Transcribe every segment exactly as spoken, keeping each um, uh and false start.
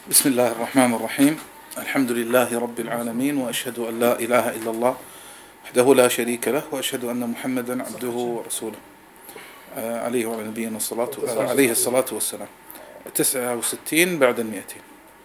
بسم الله الرحمن الرحيم. الحمد لله رب العالمين، وأشهد أن لا إله إلا الله وحده لا شريك له، وأشهد أن محمدا عبده ورسوله عليه وعلى نبينا الصلاة عليه الصلاة والسلام. تسعة وستين بعد المئتين.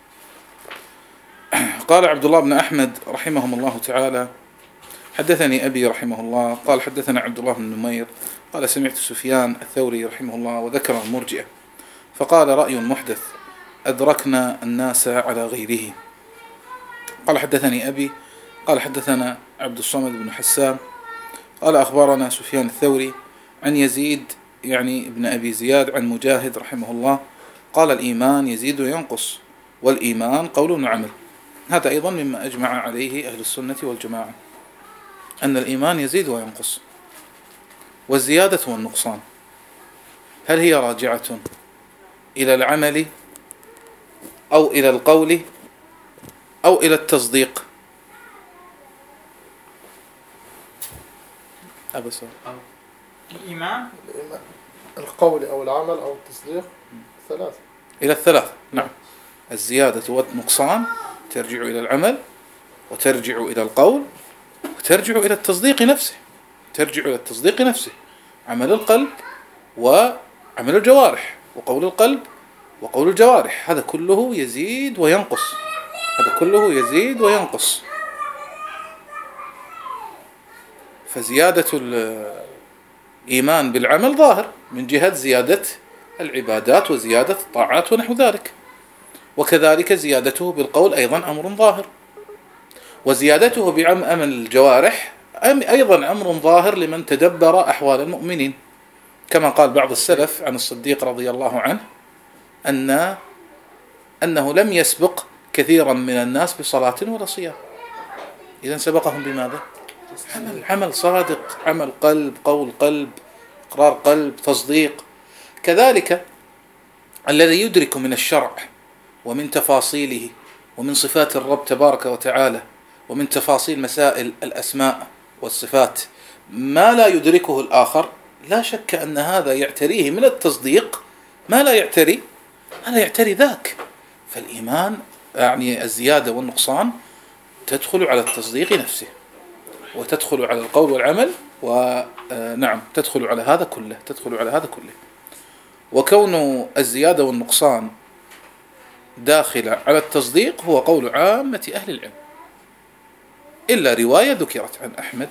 قال عبد الله بن أحمد رحمهم الله تعالى: حدثني أبي رحمه الله قال حدثنا عبد الله بن نمير قال سمعت سفيان الثوري رحمه الله وذكر المرجئة فقال: رأي محدث أدركنا الناس على غيره. قال حدثني أبي قال حدثنا عبد الصمد بن حسان قال أخبرنا سفيان الثوري عن يزيد يعني ابن أبي زياد عن مجاهد رحمه الله قال: الإيمان يزيد وينقص، والإيمان قول وعمل. هذا أيضا مما أجمع عليه أهل السنة والجماعة، أن الإيمان يزيد وينقص. والزيادة والنقصان هل هي راجعة إلى العمل أو إلى القول أو إلى التصديق؟ أبس الإيمان القول أو العمل أو التصديق ثلاثة إلى الثلاثة. نعم، الزيادة والنقصان ترجع إلى العمل، وترجع إلى القول، وترجع إلى التصديق نفسه. ترجع إلى التصديق نفسه، عمل القلب وعمل الجوارح، وقول القلب وقول الجوارح، هذا كله يزيد وينقص. هذا كله يزيد وينقص. فزيادة الإيمان بالعمل ظاهر من جهة زيادة العبادات وزيادة الطاعات ونحو ذلك، وكذلك زيادته بالقول أيضا أمر ظاهر، وزيادته بعمل الجوارح أيضا أمر ظاهر لمن تدبر أحوال المؤمنين، كما قال بعض السلف عن الصديق رضي الله عنه أن أنه لم يسبق كثيرا من الناس بصلاة ولا صيام. إذن سبقهم بماذا؟ عمل عمل صادق، عمل قلب، قول قلب، إقرار قلب، تصديق. كذلك الذي يدرك من الشرع ومن تفاصيله ومن صفات الرب تبارك وتعالى ومن تفاصيل مسائل الأسماء والصفات ما لا يدركه الآخر، لا شك أن هذا يعتريه من التصديق ما لا يعتري ما لا يعتري ذاك. فالإيمان يعني الزيادة والنقصان تدخل على التصديق نفسه، وتدخل على القول والعمل، ونعم تدخل على هذا كله تدخل على هذا كله. وكون الزيادة والنقصان داخل على التصديق هو قول عامة أهل العلم، إلا رواية ذكرت عن أحمد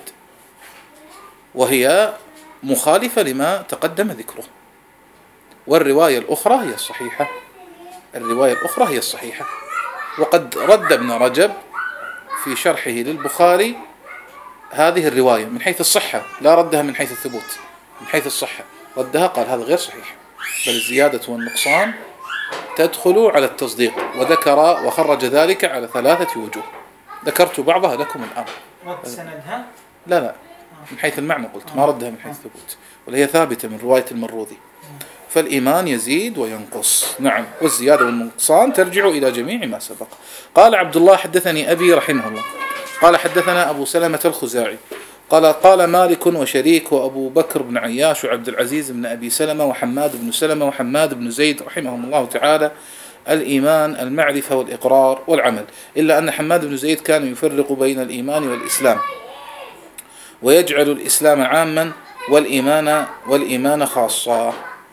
وهي مخالفة لما تقدم ذكره، والرواية الأخرى هي الصحيحة. الرواية الأخرى هي الصحيحة. وقد رد ابن رجب في شرحه للبخاري هذه الرواية من حيث الصحة، لا ردها من حيث الثبوت، من حيث الصحة ردها، قال هذا غير صحيح، بل الزيادة والنقصان تدخل على التصديق، وذكر وخرج ذلك على ثلاثة وجوه، ذكرت بعضها لكم الآن. رد سندها؟ لا لا من حيث المعنى قلت، ما ردها من حيث الثبوت، وهي ثابتة من رواية المروذي. فالإيمان يزيد وينقص، نعم، والزيادة والنقصان ترجع إلى جميع ما سبق. قال عبد الله حدثني أبي رحمه الله قال حدثنا أبو سلمة الخزاعي قال قال مالك وشريك وأبو بكر بن عياش وعبد العزيز بن أبي سلمة وحماد بن سلمة وحماد بن زيد رحمهم الله تعالى: الإيمان المعرفة والإقرار والعمل، إلا أن حماد بن زيد كان يفرق بين الإيمان والإسلام، ويجعل الإسلام عاما والإيمان والإيمان خاصة.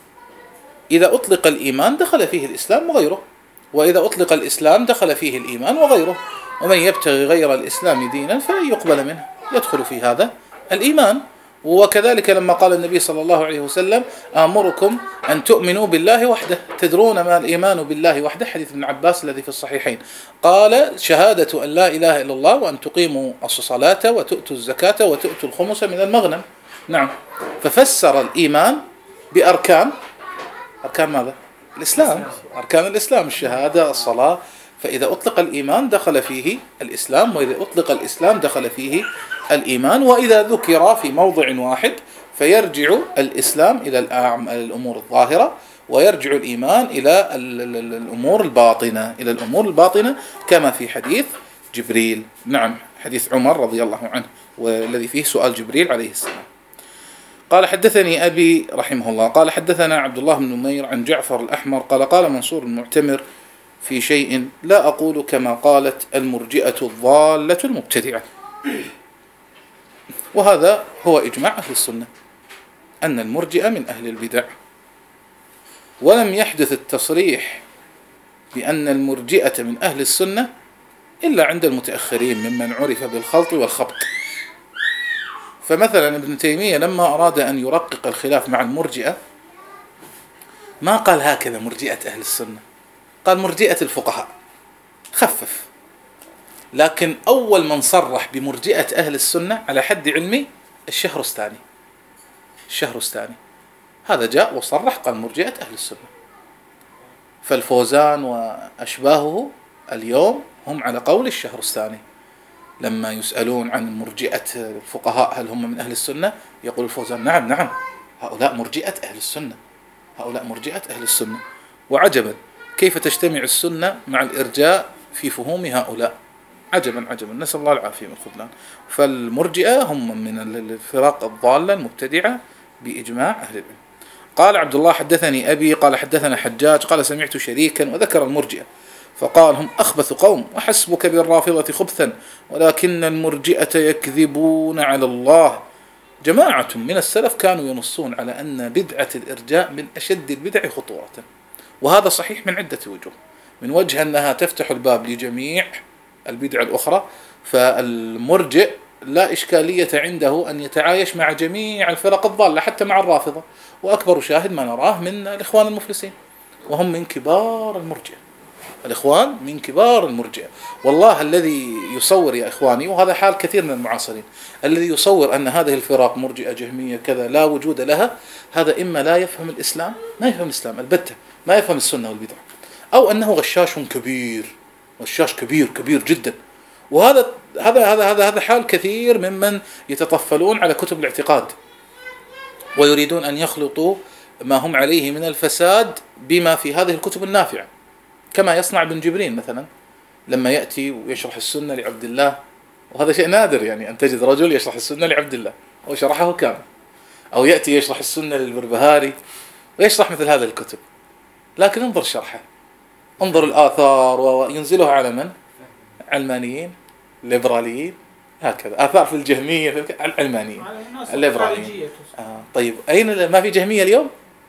إذا أطلق الإيمان دخل فيه الإسلام وغيره، وإذا أطلق الإسلام دخل فيه الإيمان وغيره، ومن يبتغي غير الإسلام دينا فلن يقبل منه، يدخل في هذا الإيمان. وكذلك لما قال النبي صلى الله عليه وسلم: آمركم أن تؤمنوا بالله وحده. تدرون ما الإيمان بالله وحده؟ حديث ابن عباس الذي في الصحيحين، قال: شهادة أن لا إله إلا الله وأن تقيموا الصلاة وتؤتوا الزكاة وتؤتوا الخمس من المغنم. نعم، ففسر الإيمان بأركان أركان ماذا؟ الإسلام، أركان الإسلام، الشهادة، الصلاة. فإذا أطلق الإيمان دخل فيه الإسلام، وإذا أطلق الإسلام دخل فيه الإيمان. وإذا ذكر في موضع واحد فيرجع الإسلام إلى الأمور الظاهرة، ويرجع الإيمان إلى الأمور الباطنة إلى الأمور الباطنة كما في حديث جبريل، نعم، حديث عمر رضي الله عنه والذي فيه سؤال جبريل عليه السلام. قال حدثني أبي رحمه الله قال حدثنا عبد الله بن نمير عن جعفر الأحمر قال قال منصور المعتمر في شيء لا أقول كما قالت المرجئة الضالة المبتدعة. وهذا هو إجماع أهل السنة أن المرجئة من أهل البدع، ولم يحدث التصريح بأن المرجئة من أهل السنة إلا عند المتأخرين ممن عرف بالخلط والخبط. فمثلا ابن تيمية لما أراد أن يرقق الخلاف مع المرجئة ما قال هكذا مرجئة أهل السنة، قال مرجئة الفقهاء، خفف. لكن أول من صرح بمرجئة أهل السنة على حد علمي الشهرستاني. الشهرستاني هذا جاء وصرح قال مرجئة أهل السنة. فالفوزان وأشباهه اليوم هم على قول الشهرستاني، لما يسألون عن مرجئة الفقهاء هل هم من أهل السنة، يقول الفوزان نعم نعم هؤلاء مرجئة أهل السنة، هؤلاء مرجئة أهل السنة. وعجبا كيف تجتمع السنة مع الإرجاء في فهوم هؤلاء، عجبا عجبا، نسأل الله العافية من الخذلان. فالمرجئة هم من الفرق الضالة المبتدعة بإجماع أهل العلم. قال عبد الله حدثني أبي قال حدثنا حجاج قال سمعت شريكا وذكر المرجئة فقال هم أخبث قوم وحسبك بالرافضة خبثا ولكن المرجئة يكذبون على الله. جماعة من السلف كانوا ينصون على أن بدعة الإرجاء من أشد البدع خطورة، وهذا صحيح من عدة وجوه. من وجه أنها تفتح الباب لجميع البدع الأخرى، فالمرجئ لا إشكالية عنده أن يتعايش مع جميع الفرق الضالة حتى مع الرافضة. وأكبر شاهد ما نراه من الإخوان المفلسين، وهم من كبار المرجئة. الإخوان من كبار المرجئة. والله الذي يصور يا إخواني، وهذا حال كثير من المعاصرين، الذي يصور أن هذه الفرق مرجئة جهمية كذا لا وجود لها، هذا إما لا يفهم الإسلام، ما يفهم الإسلام البتة، ما يفهم السنة والبدع، أو أنه غشاش كبير، غشاش كبير كبير جدا. وهذا هذا هذا هذا هذا حال كثير ممن يتطفلون على كتب الاعتقاد ويريدون أن يخلطوا ما هم عليه من الفساد بما في هذه الكتب النافعة، كما يصنع ابن جبرين مثلا لما يأتي ويشرح السنة لعبد الله، وهذا شيء نادر يعني أن تجد رجل يشرح السنة لعبد الله وشرحه كامل، أو يأتي يشرح السنة للبربهاري ويشرح مثل هذه الكتب. لكن انظر شرحه، انظر الآثار، وينزلها على من؟ علمانيين ليبراليين، هكذا آثار في الجهمية في العلمانيين الليبراليين. آه طيب أين ما في جهمية اليوم؟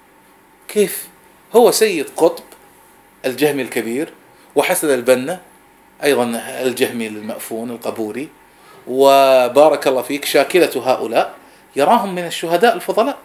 كيف؟ هو سيد قطب الجهمي الكبير، وحسن البنا أيضا الجهمي المأفون القبوري، وبارك الله فيك شاكلة هؤلاء يراهم من الشهداء الفضلاء.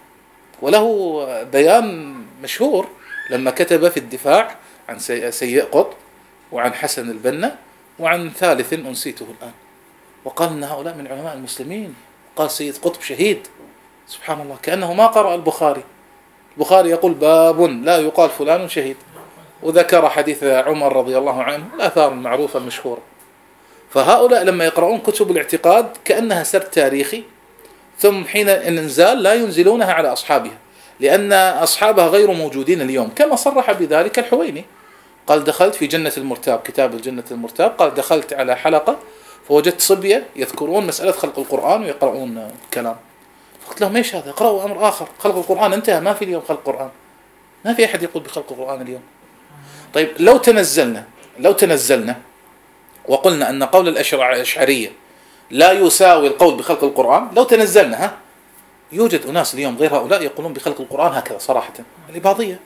وله بيان مشهور لما كتب في الدفاع عن سيء قطب وعن حسن البنا وعن ثالث أنسيته الآن، وقال أن هؤلاء من علماء المسلمين، قال سيد قطب شهيد. سبحان الله، كأنه ما قرأ البخاري. البخاري يقول باب لا يقال فلان شهيد، وذكر حديث عمر رضي الله عنه، الآثار المعروفة المشهورة. فهؤلاء لما يقرؤون كتب الاعتقاد كأنها سرد تاريخي، ثم حين الانزال لا ينزلونها على أصحابها، لأن أصحابها غير موجودين اليوم، كما صرح بذلك الحويني. قال دخلت في جنة المرتاب، كتاب الجنة المرتاب، قال دخلت على حلقة فوجدت صبية يذكرون مسألة خلق القرآن ويقرؤون كلام، فقلت لهم ايش هذا؟ اقرأوا أمر آخر، خلق القرآن انتهى، ما في اليوم خلق القرآن، ما في أحد يقول بخلق القرآن اليوم. طيب لو تنزلنا لو تنزلنا وقلنا أن قول الأشعرية لا يساوي القول بخلق القرآن، لو تنزلنا ها يوجد أناس اليوم غير هؤلاء يقولون بخلق القرآن هكذا صراحة. الإباضية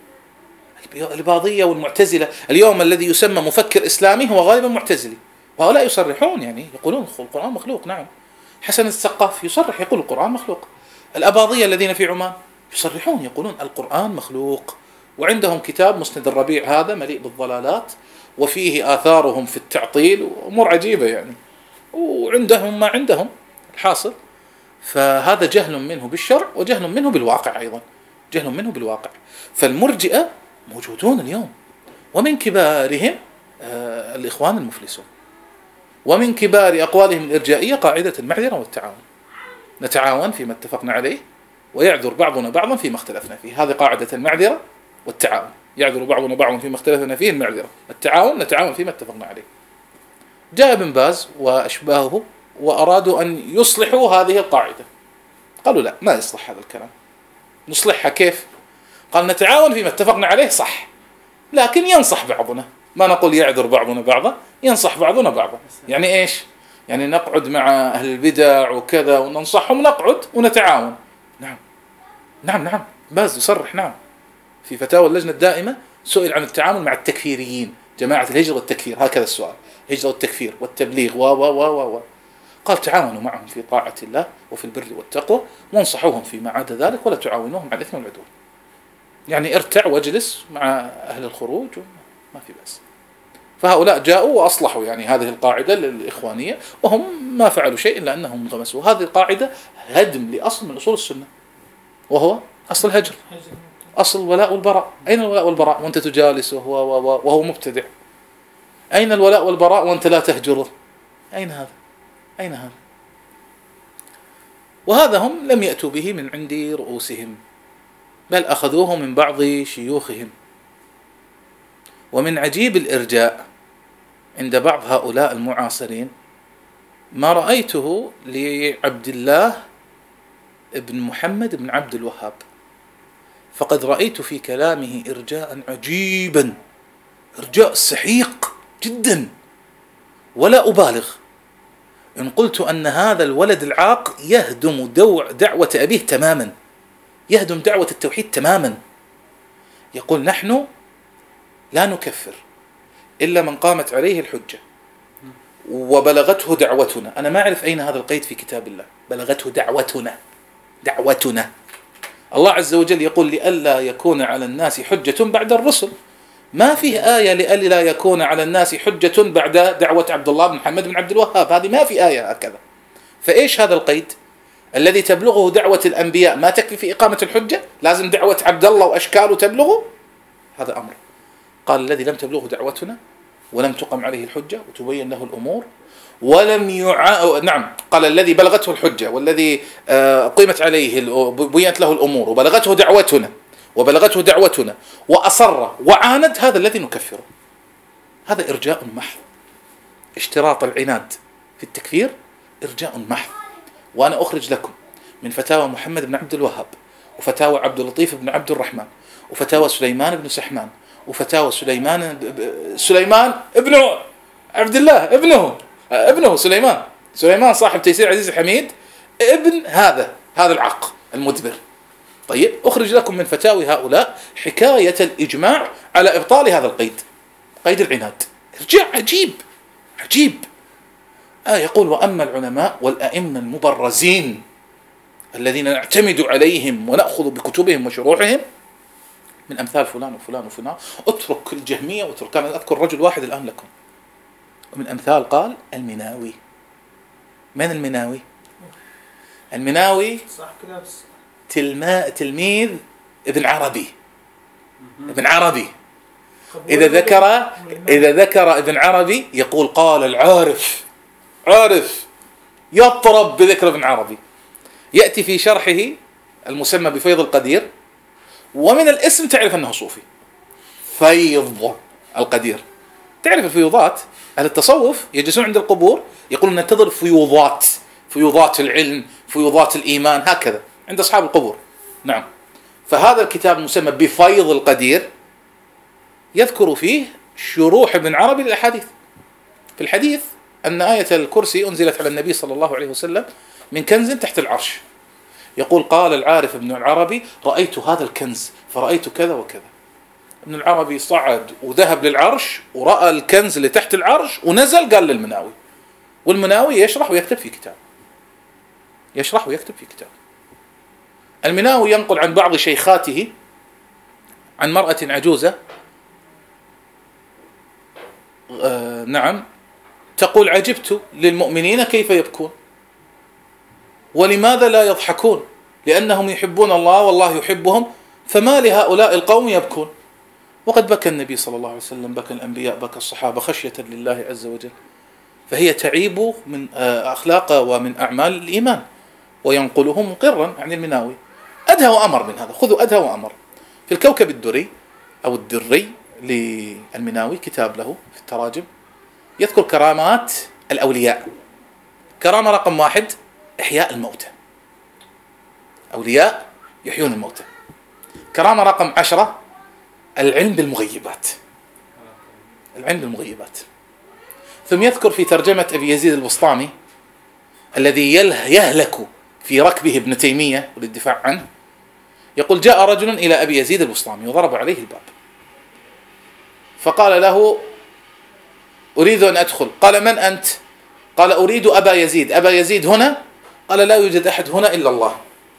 الإباضية والمعتزلة اليوم الذي يسمى مفكر إسلامي هو غالبا معتزلي، وهؤلاء يصرحون يعني يقولون القرآن مخلوق. نعم، حسن الثقاف يصرح يقول القرآن مخلوق. الأباضية الذين في عمان يصرحون يقولون القرآن مخلوق، وعندهم كتاب مسند الربيع هذا مليء بالضلالات وفيه آثارهم في التعطيل وأمور عجيبة يعني، وعندهم ما عندهم الحاصل. فهذا جهل منه بالشرع وجهل منه بالواقع، أيضا جهل منه بالواقع. فالمرجئة موجودون اليوم، ومن كبارهم آه الإخوان المفلسون، ومن كبار أقوالهم الإرجائية قاعدة المعذرة والتعاون، نتعاون فيما اتفقنا عليه ويعذر بعضنا بعضا فيما اختلفنا فيه. هذه قاعدة المعذرة والتعاون، يعذر بعضنا بعضا فيما اختلفنا فيه المعذرة، التعاون نتعاون فيما اتفقنا عليه. جاء ابن باز وأشباهه وأرادوا أن يصلحوا هذه القاعدة، قالوا لا، ما يصلح هذا الكلام. نصلحها كيف؟ قال نتعاون فيما اتفقنا عليه صح، لكن ينصح بعضنا ما نقول يعذر بعضنا بعضا، ينصح بعضنا بعضا. يعني إيش؟ يعني نقعد مع أهل البدع وكذا وننصحهم، نقعد ونتعاون. نعم نعم نعم باز يصرح نعم في فتاوى اللجنة الدائمة، سئل عن التعامل مع التكفيريين، جماعة الهجرة والتكفير، هكذا السؤال، هجرة والتكفير والتبليغ و و و و قال تعاونوا معهم في طاعة الله وفي البر والتقوى، وانصحوهم فيما عدا ذلك، ولا تعاونوهم على الإثم والعدوان. يعني ارتع واجلس مع أهل الخروج وما في بأس. فهؤلاء جاءوا وأصلحوا يعني هذه القاعدة الإخوانية، وهم ما فعلوا شيء إلا أنهم انغمسوا. هذه القاعدة هدم لأصل من أصول السنة، وهو أصل الهجر، أصل الولاء والبراء. أين الولاء والبراء وأنت تجالسه وهو, وهو مبتدع؟ أين الولاء والبراء وأنت لا تهجره؟ أين هذا؟ أين هذا؟ وهذا هم لم يأتوا به من عند رؤوسهم، بل أخذوه من بعض شيوخهم. ومن عجيب الإرجاء عند بعض هؤلاء المعاصرين ما رأيته لعبد الله ابن محمد بن عبد الوهاب، فقد رأيت في كلامه إرجاء عجيبا، إرجاء سحيق جدا. ولا أبالغ إن قلت أن هذا الولد العاق يهدم دعوة أبيه تماما، يهدم دعوة التوحيد تماما. يقول نحن لا نكفر إلا من قامت عليه الحجة وبلغته دعوتنا. أنا ما أعرف أين هذا القيد في كتاب الله، بلغته دعوتنا، دعوتنا. الله عز وجل يقول لئلا يكون على الناس حجة بعد الرسل، ما فيه آية لئلا يكون على الناس حجة بعد دعوة عبد الله بن محمد بن عبد الوهاب، هذه ما في آية هكذا. فإيش هذا القيد الذي تبلغه دعوة الأنبياء ما تكفي في إقامة الحجة، لازم دعوة عبد الله وأشكاله تبلغه؟ هذا أمر. قال الذي لم تبلغه دعوتنا ولم تقم عليه الحجة وتبين له الأمور ولم يع... نعم قال الذي بلغته الحجة والذي قيمت عليه بينت له الأمور وبلغته دعوتنا وبلغته دعوتنا وأصر وعاند، هذا الذي نكفره. هذا إرجاء محض. اشتراط العناد في التكفير إرجاء محض. وأنا أخرج لكم من فتاوى محمد بن عبد الوهاب، وفتاوى عبد اللطيف بن عبد الرحمن، وفتاوى سليمان بن سحمان، وفتاوى سليمان سليمان ابن عبد الله ابنه ابنه سليمان سليمان صاحب تيسير عزيز الحميد، ابن هذا هذا العق المدبر. طيب أخرج لكم من فتاوي هؤلاء حكاية الإجماع على إبطال هذا القيد، قيد العناد. ارجاع عجيب عجيب. آه يقول وأما العلماء والأئمة المبرزين الذين نعتمد عليهم ونأخذ بكتبهم وشروحهم من أمثال فلان وفلان وفلان، اترك الجهمية واترك. أنا أذكر رجل واحد الآن لكم ومن أمثال قال المناوي. من المناوي؟ المناوي تلما تلميذ ابن عربي. ابن عربي إذا ذكر إذا ذكر ابن عربي يقول قال العارف، عارف يطرب بذكر ابن عربي. يأتي في شرحه المسمى بفيض القدير، ومن الاسم تعرف أنه صوفي. فيض القدير. تعرف الفيوضات؟ أهل التصوف يجلسون عند القبور يقولون ننتظر فيوضات، فيوضات العلم، فيوضات الإيمان، هكذا عند أصحاب القبور. نعم. فهذا الكتاب المسمى بفيض القدير يذكر فيه شروح ابن عربي للأحاديث. في الحديث أن آية الكرسي أنزلت على النبي صلى الله عليه وسلم من كنز تحت العرش. يقول قال العارف ابن العربي رأيت هذا الكنز فرأيت كذا وكذا. ابن العربي صعد وذهب للعرش ورأى الكنز اللي تحت العرش ونزل قال للمناوي، والمناوي يشرح ويكتب في كتاب، يشرح ويكتب في كتاب. المناوي ينقل عن بعض شيخاته عن مرأة عجوزة آه نعم تقول عجبت للمؤمنين كيف يبكون ولماذا لا يضحكون، لأنهم يحبون الله والله يحبهم، فما لهؤلاء القوم يبكون. وقد بكى النبي صلى الله عليه وسلم، بكى الأنبياء، بكى الصحابة خشية لله عز وجل. فهي تعيب من أخلاق ومن أعمال الإيمان، وينقله مقرا عن المناوي. أدهى وأمر من هذا، خذوا أدهى وأمر. في الكوكب الدري أو الدري للمناوي كتاب له في التراجم يذكر كرامات الأولياء. كرامة رقم واحد إحياء الموتى، أولياء يحيون الموتى. كرامة رقم عشرة العلم بالمغيبات. العلم بالمغيبات. ثم يذكر في ترجمة أبي يزيد البسطامي الذي يهلك في ركبه ابن تيمية والدفاع عنه، يقول: جاء رجل إلى أبي يزيد البسطامي وضرب عليه الباب، فقال له: أريد أن أدخل. قال: من أنت؟ قال: أريد أبا يزيد. أبا يزيد هنا؟ قال: لا يوجد أحد هنا إلا الله،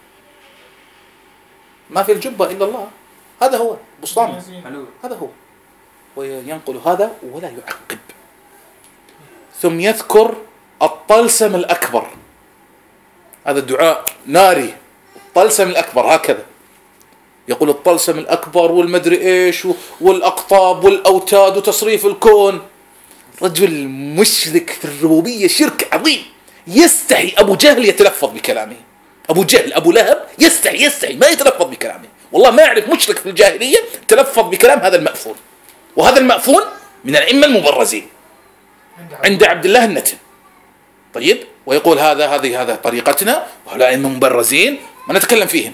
ما في الجبة إلا الله، هذا هو بسطامي، هذا هو. وينقل هذا ولا يعقب. ثم يذكر الطلسم الأكبر، هذا الدعاء ناري، الطلسم الأكبر هكذا، يقول الطلسم الأكبر والمدري إيش والأقطاب والأوتاد وتصريف الكون. رجل مشرك في الربوبية شرك عظيم، يستحي أبو جهل يتلفظ بكلامه. أبو جهل أبو لهب يستحي يستحي ما يتلفظ بكلامه، والله ما يعرف مشرك في الجاهلية تلفظ بكلام هذا المأفون. وهذا المأفون من الأئمة المبرزين عند عبد الله النتن. طيب، ويقول هذا هذه هذا طريقتنا، وهؤلاء أئمة مبرزين ما نتكلم فيهم،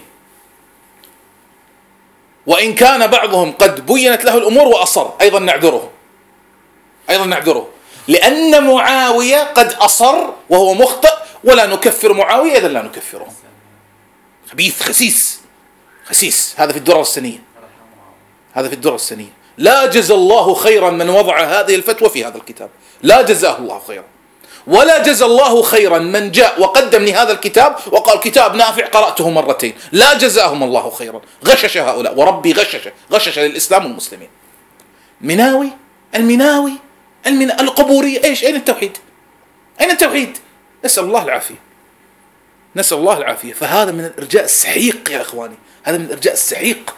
وإن كان بعضهم قد بينت له الأمور وأصر، أيضا نعذره، أيضا نعذره، لأن معاوية قد أصر وهو مخطئ، ولا نكفر معاوية إذا لا نكفره. خبيث خسيس خسيس. هذا في الدرر السنية، هذا في الدرر السنية. لا جزى الله خيرا من وضع هذه الفتوى في هذا الكتاب، لا جزاه الله خيرا. ولا جزى الله خيرا من جاء وقدم لي هذا الكتاب وقال كتاب نافع قرأته مرتين، لا جزاهم الله خيرا. غشش هؤلاء، وربي غشش غشش للإسلام والمسلمين. مناوي المناوي المنا... القبورية، ايش؟ اين التوحيد؟ اين التوحيد؟ نسأل الله العافية، نسأل الله العافية. فهذا من الإرجاء السحيق يا إخواني، هذا من الإرجاء السحيق.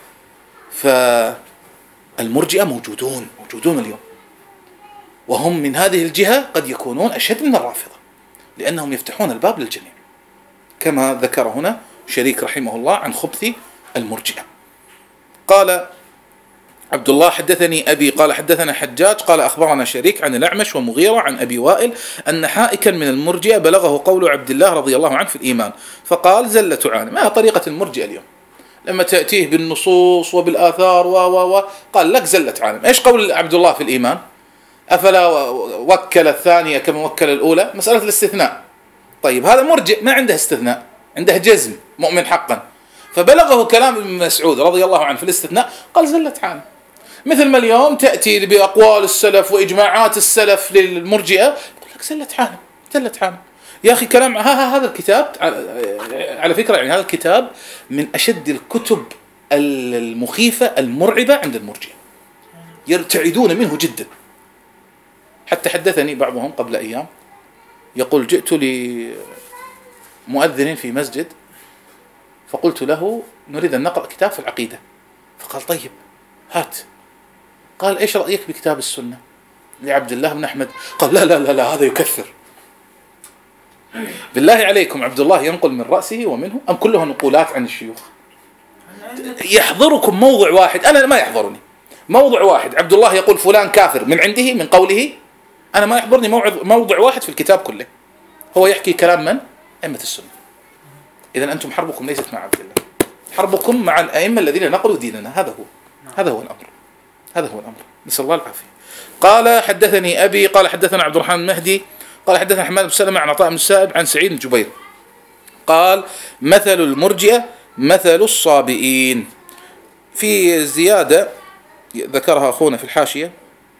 فالمرجئة موجودون موجودون اليوم، وهم من هذه الجهة قد يكونون أشد من الرافضة، لأنهم يفتحون الباب للجميع، كما ذكر هنا شريك رحمه الله عن خبث المرجئة. قال عبد الله: حدثني أبي قال حدثنا حجاج قال أخبرنا شريك عن الأعمش ومغيرة عن أبي وائل أن حائكا من المرجئة بلغه قول عبد الله رضي الله عنه في الإيمان، فقال: زلة عالم. ما طريقة المرجئة اليوم لما تأتيه بالنصوص وبالآثار و و و قال لك زلة عالم. إيش قول عبد الله في الإيمان؟ أفلا وكل الثانية كما وكل الأولى؟ مسألة الاستثناء. طيب، هذا مرجئ ما عنده استثناء، عنده جزم، مؤمن حقا، فبلغه كلام ابن مسعود رضي الله عنه في الاستثناء قال زلة عالم. مثل ما اليوم تأتي بأقوال السلف وإجماعات السلف للمرجئة يقول لك زلة عالم، زلة عالم. يا أخي كلام ها هذا الكتاب على فكرة، يعني هذا الكتاب من أشد الكتب المخيفة المرعبة عند المرجئة، يرتعدون منه جدا. حتى حدثني بعضهم قبل أيام يقول: جئت لمؤذن في مسجد فقلت له: نريد أن نقرأ كتاب في العقيدة. فقال: طيب هات. قال: إيش رأيك بكتاب السنة لعبد الله بن أحمد؟ قال: لا لا لا, لا هذا يكثر. بالله عليكم، عبد الله ينقل من رأسه ومنه أم كلها نقولات عن الشيوخ؟ يحضركم موضع واحد، أنا ما يحضرني موضع واحد عبد الله يقول فلان كافر من عنده من قوله، أنا ما يحضرني موضع واحد في الكتاب كله. هو يحكي كلام من؟ أئمة السنة. إذن أنتم حربكم ليست مع عبد الله، حربكم مع الأئمة الذين نقلوا ديننا. هذا هو هذا هو الأمر، هذا هو الأمر، نسأل الله العافية. قال: حدثني أبي قال حدثنا عبد الرحمن المهدي قال حدثنا حماد بن سلمة عن عطاء بن السائب عن سعيد بن جبير قال: مثل المرجئة مثل الصابئين. في زيادة ذكرها أخونا في الحاشية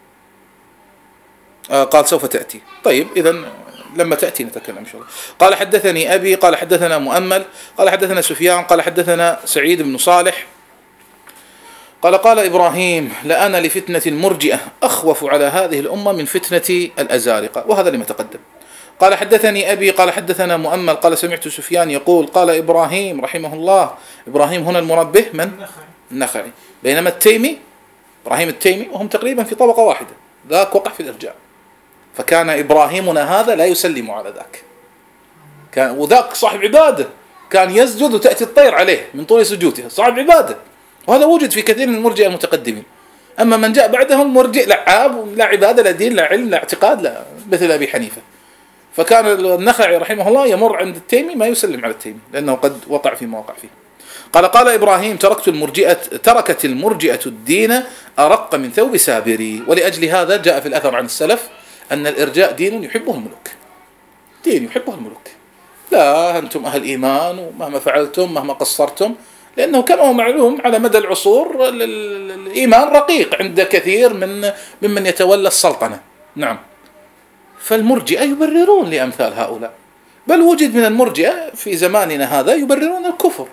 آه قال: سوف تأتي. طيب، إذن لما تأتي نتكلم إن شاء الله. قال: حدثني أبي قال حدثنا مؤمل قال حدثنا سفيان قال حدثنا سعيد بن صالح قال: قال إبراهيم: لأنا لفتنة المرجئة أخوف على هذه الأمة من فتنة الأزارقة. وهذا لما تقدم. قال: حدثني أبي قال حدثنا مؤمل قال: سمعت سفيان يقول: قال إبراهيم رحمه الله. إبراهيم هنا المراد به من؟ النخعي. بينما التيمي إبراهيم التيمي وهم تقريبا في طبقة واحدة، ذاك وقع في الإرجاء، فكان إبراهيمنا هذا لا يسلم على ذاك، كان وذاك صاحب عبادة، كان يسجد وتأتي الطير عليه من طول سجوده، صاحب عبادة. وهذا وجد في كثير من المرجئة المتقدمين. أما من جاء بعدهم مرجئ لعاب، لا عبادة لا دين لا علم لا اعتقاد، لا مثل أبي حنيفة. فكان النخعي رحمه الله يمر عند التيمي ما يسلم على التيمي لأنه قد وقع في مواقع فيه. قال قال إبراهيم تركت المرجئة تركت المرجئة الدين أرق من ثوب سابري. ولأجل هذا جاء في الأثر عن السلف أن الإرجاء دين يحبه الملوك، دين يحبه الملوك. لا أنتم أهل إيمان ومهما فعلتم مهما قصرتم، لأنه كما هو معلوم على مدى العصور الإيمان رقيق عند كثير من ممن يتولى السلطنة. نعم. فالمرجئة يبررون لأمثال هؤلاء، بل وجد من المرجئة في زماننا هذا يبررون الكفر.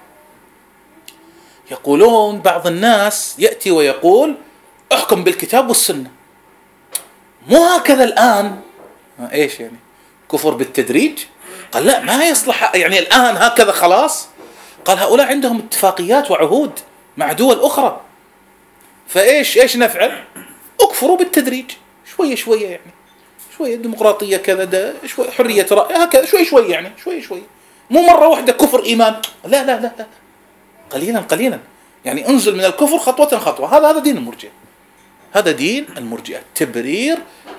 يقولون بعض الناس يأتي ويقول احكم بالكتاب والسنة، مو هكذا الآن. ايش يعني كفر بالتدريج؟ قال لا ما يصلح يعني الآن هكذا خلاص. قال هؤلاء عندهم اتفاقيات وعهود مع دول أخرى، فإيش إيش نفعل؟ اكفروا بالتدريج شوية شوية، يعني شوية ديمقراطية كذا، ده شوية حرية رأي هكذا، شوي شوي يعني شوي شوي، مو مرة واحدة كفر إيمان. لا لا لا لا، قليلا قليلا، يعني انزل من الكفر خطوة خطوة. هذا هذا دين المرجئة، هذا دين المرجئة، تبرير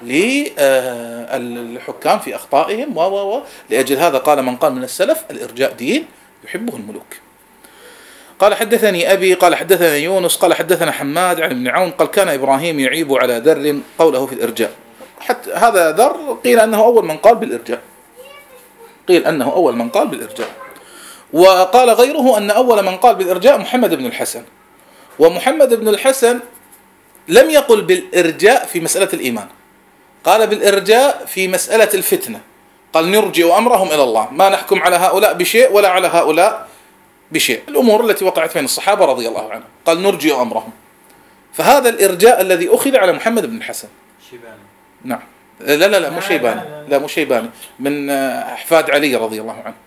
للحكام في أخطائهم و و و لأجل هذا قال من قال من السلف الإرجاء دين يحبه الملوك. قال حدثني أبي قال حدثنا يونس قال حدثنا حماد عن ابن عون قال كان إبراهيم يعيب على ذر قوله في الإرجاء. حتى هذا ذر قيل أنه أول من قال بالإرجاء، قيل أنه أول من قال بالإرجاء. وقال غيره أن أول من قال بالإرجاء محمد بن الحسن، ومحمد بن الحسن لم يقل بالإرجاء في مسألة الإيمان، قال بالإرجاء في مسألة الفتنة. قال نرجع أمرهم إلى الله، ما نحكم على هؤلاء بشيء ولا على هؤلاء بشيء، الأمور التي وقعت بين الصحابة رضي الله عنهم، قال نرجع أمرهم. فهذا الإرجاء الذي أخذ على محمد بن الحسن. شيباني. نعم. لا لا لا مو شيباني، لا مو شيباني، من أحفاد علي رضي الله عنه.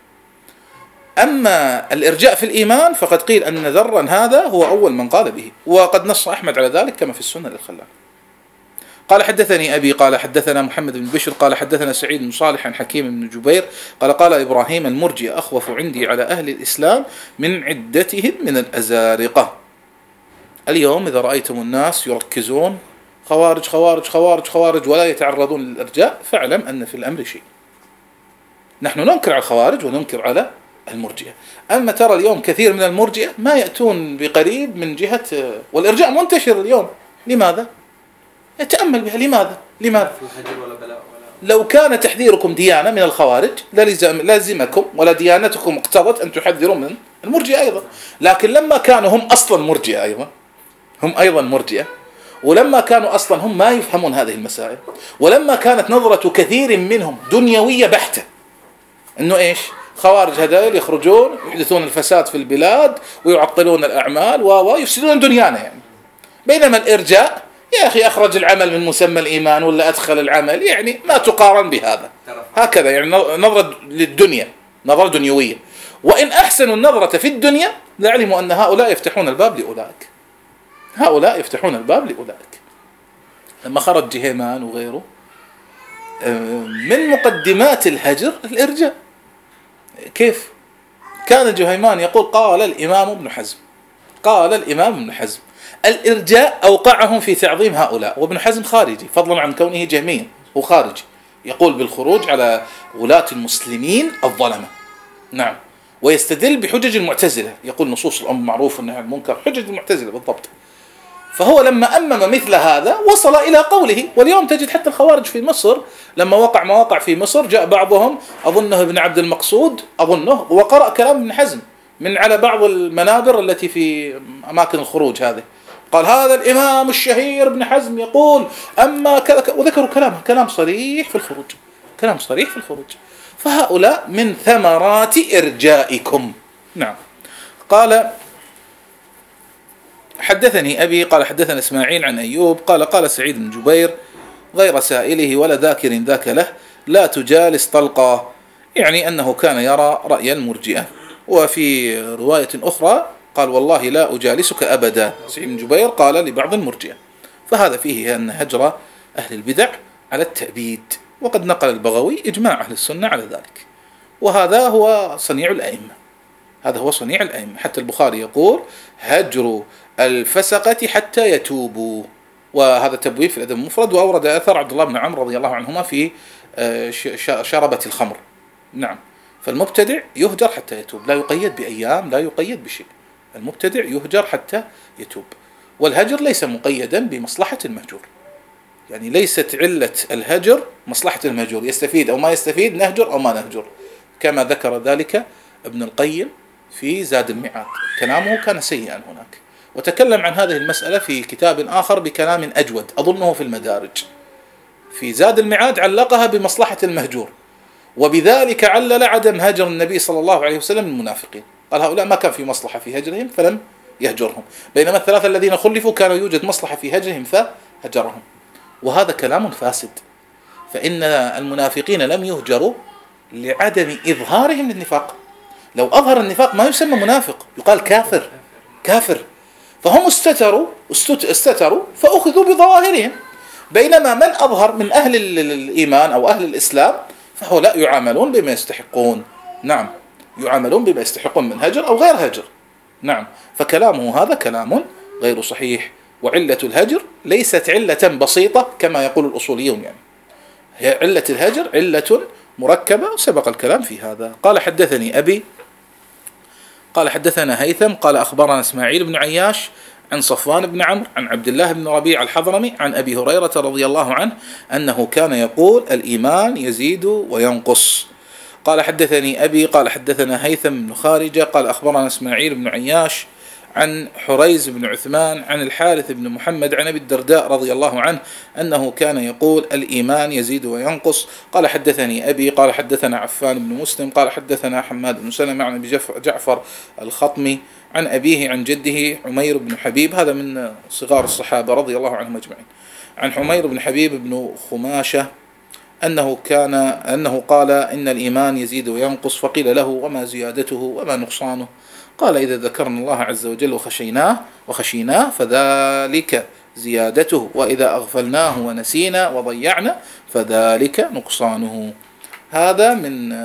أما الإرجاء في الإيمان فقد قيل أن ذرا هذا هو أول من قال به، وقد نص أحمد على ذلك كما في السنة للخلال. قال حدثني أبي قال حدثنا محمد بن بشر قال حدثنا سعيد بن صالح عن حكيم بن جبير قال قال إبراهيم المرجئة أخوف عندي على أهل الإسلام من عدتهم من الأزارقة. اليوم إذا رأيتم الناس يركزون خوارج خوارج خوارج خوارج ولا يتعرضون للإرجاء، فاعلم أن في الأمر شيء. نحن ننكر على الخوارج وننكر على المرجئة. أما ترى اليوم كثير من المرجئة ما يأتون بقريب من جهة، والإرجاء منتشر اليوم. لماذا؟ يتأمل بها. لماذا؟ لماذا؟ لو كان تحذيركم ديانة من الخوارج لازمكم ولا ديانتكم اقتضت أن تحذروا من المرجئة أيضا. لكن لما كانوا هم أصلا مرجئة أيضا، هم أيضا مرجئة، ولما كانوا أصلا هم ما يفهمون هذه المسائل، ولما كانت نظرة كثير منهم دنيوية بحتة، إنه إيش؟ خوارج هذول يخرجون يحدثون الفساد في البلاد ويعطلون الأعمال ويفسدون دنيانا يعني. بينما الإرجاء يا أخي أخرج العمل من مسمى الإيمان ولا أدخل العمل، يعني ما تقارن بهذا. هكذا يعني نظرة للدنيا، نظرة دنيوية. وإن أحسنوا النظرة في الدنيا لعلموا أن هؤلاء يفتحون الباب لأولئك، هؤلاء يفتحون الباب لأولئك. لما خرج جهيمان وغيره من مقدمات الهجر الإرجاء. كيف كان جهيمان يقول قال الإمام ابن حزم، قال الإمام ابن حزم. الإرجاء أوقعهم في تعظيم هؤلاء، وابن حزم خارجي فضلا عن كونه جهميا، هو خارجي يقول بالخروج على ولاة المسلمين الظلمة. نعم. ويستدل بحجج المعتزلة، يقول نصوص الأمر معروف والنهي عن المنكر، حجج المعتزلة بالضبط. فهو لما أمم مثل هذا وصل إلى قوله. واليوم تجد حتى الخوارج في مصر لما وقع ما وقع في مصر، جاء بعضهم أظنه ابن عبد المقصود أظنه وقرأ كلام ابن حزم من على بعض المنابر التي في أماكن الخروج هذه، قال هذا الإمام الشهير ابن حزم يقول أما كذا، وذكروا كلامه كلام صريح في الخروج، كلام صريح في الخروج. فهؤلاء من ثمرات إرجائكم. نعم. قال حدثني أبي قال حدثنا إسماعيل عن أيوب قال قال سعيد بن جبير غير سائله ولا ذاكر ذاك له لا تجالس طلقا، يعني أنه كان يرى رأي المرجئة. وفي رواية أخرى قال والله لا أجالسك أبدا، سعيد بن جبير قال لبعض المرجئة. فهذا فيه أن هجر أهل البدع على التأبيد، وقد نقل البغوي إجماع أهل السنة على ذلك، وهذا هو صنيع الأئمة، هذا هو صنيع الأئمة. حتى البخاري يقول هجر الفسقة حتى يتوبوا، وهذا تبويب في الأدب المفرد. وأورد أثر عبد الله بن عمرو رضي الله عنهما في شربة الخمر. نعم. فالمبتدع يهجر حتى يتوب، لا يقيد بأيام لا يقيد بشيء، المبتدع يهجر حتى يتوب. والهجر ليس مقيدا بمصلحة المهجور، يعني ليست علة الهجر مصلحة المهجور، يستفيد أو ما يستفيد، نهجر أو ما نهجر، كما ذكر ذلك ابن القيم في زاد المعاد. كلامه كان سيئا هناك، وتكلم عن هذه المسألة في كتاب آخر بكلام أجود أظنه في المدارج. في زاد المعاد علقها بمصلحة المهجور، وبذلك علل عدم هجر النبي صلى الله عليه وسلم المنافقين، قال هؤلاء ما كان في مصلحة في هجرهم فلم يهجرهم، بينما الثلاثة الذين خلفوا كانوا يوجد مصلحة في هجرهم فهجرهم. وهذا كلام فاسد، فإن المنافقين لم يهجروا لعدم إظهارهم للنفاق. لو أظهر النفاق ما يسمى منافق، يقال كافر كافر. فهم استتروا استتروا فأخذوا بظواهرهم، بينما من أظهر من أهل الإيمان أو أهل الإسلام فهؤلاء يعاملون بما يستحقون. نعم، يعاملون بما يستحقون من هجر أو غير هجر. نعم، فكلامه هذا كلام غير صحيح. وعلة الهجر ليست علة بسيطة كما يقول الأصوليون، يعني هي علة الهجر علة مركبة، وسبق الكلام في هذا. قال حدثني أبي قال حدثنا هيثم قال أخبرنا إسماعيل بن عياش عن صفوان بن عمرو عن عبد الله بن ربيع الحضرمي عن أبي هريرة رضي الله عنه أنه كان يقول الإيمان يزيد وينقص. قال حدثني أبي قال حدثنا هيثم بن خارجة قال أخبرنا إسماعيل بن عياش عن حريز بن عثمان عن الحارث بن محمد عن أبي الدرداء رضي الله عنه أنه كان يقول الإيمان يزيد وينقص. قال حدثني أبي قال حدثنا عفان بن مسلم قال حدثنا حماد بن سلمة عن أبي جعفر الخطمي عن أبيه عن جده عمير بن حبيب، هذا من صغار الصحابة رضي الله عنهم أجمعين، عن عمير بن حبيب بن خماشة أنه كان أنه قال إن الإيمان يزيد وينقص، فقيل له وما زيادته وما نقصانه؟ قال إذا ذكرنا الله عز وجل وخشيناه وخشيناه فذلك زيادته، وإذا أغفلناه ونسينا وضيعنا فذلك نقصانه. هذا من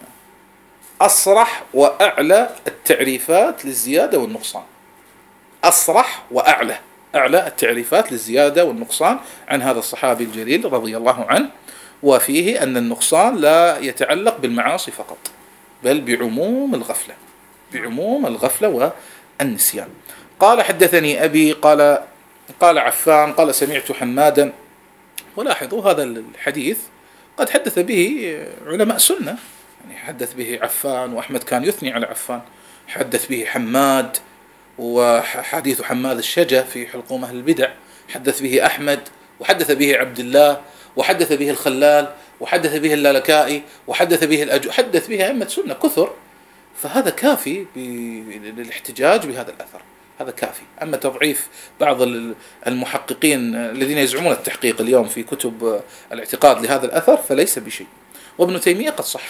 أصرح وأعلى التعريفات للزيادة والنقصان، أصرح وأعلى أعلى التعريفات للزيادة والنقصان عن هذا الصحابي الجليل رضي الله عنه. وفيه أن النقصان لا يتعلق بالمعاصي فقط، بل بعموم الغفلة بعموم الغفلة والنسيان. قال حدثني أبي قال قال عفان قال سمعت حمادا. ولاحظوا هذا الحديث قد حدث به علماء سنة، يعني حدث به عفان، وأحمد كان يثني على عفان، حدث به حماد، وحديث حماد الشجع في حلقوم أهل البدع حدث به أحمد، وحدث به عبد الله، وحدث به الخلال، وحدث به اللالكائي، وحدث به الأجو، حدث به أئمة سنة كثر. فهذا كافي للاحتجاج بهذا الأثر، هذا كافي. أما تضعيف بعض المحققين الذين يزعمون التحقيق اليوم في كتب الاعتقاد لهذا الأثر فليس بشيء. وابن تيمية قد صحح.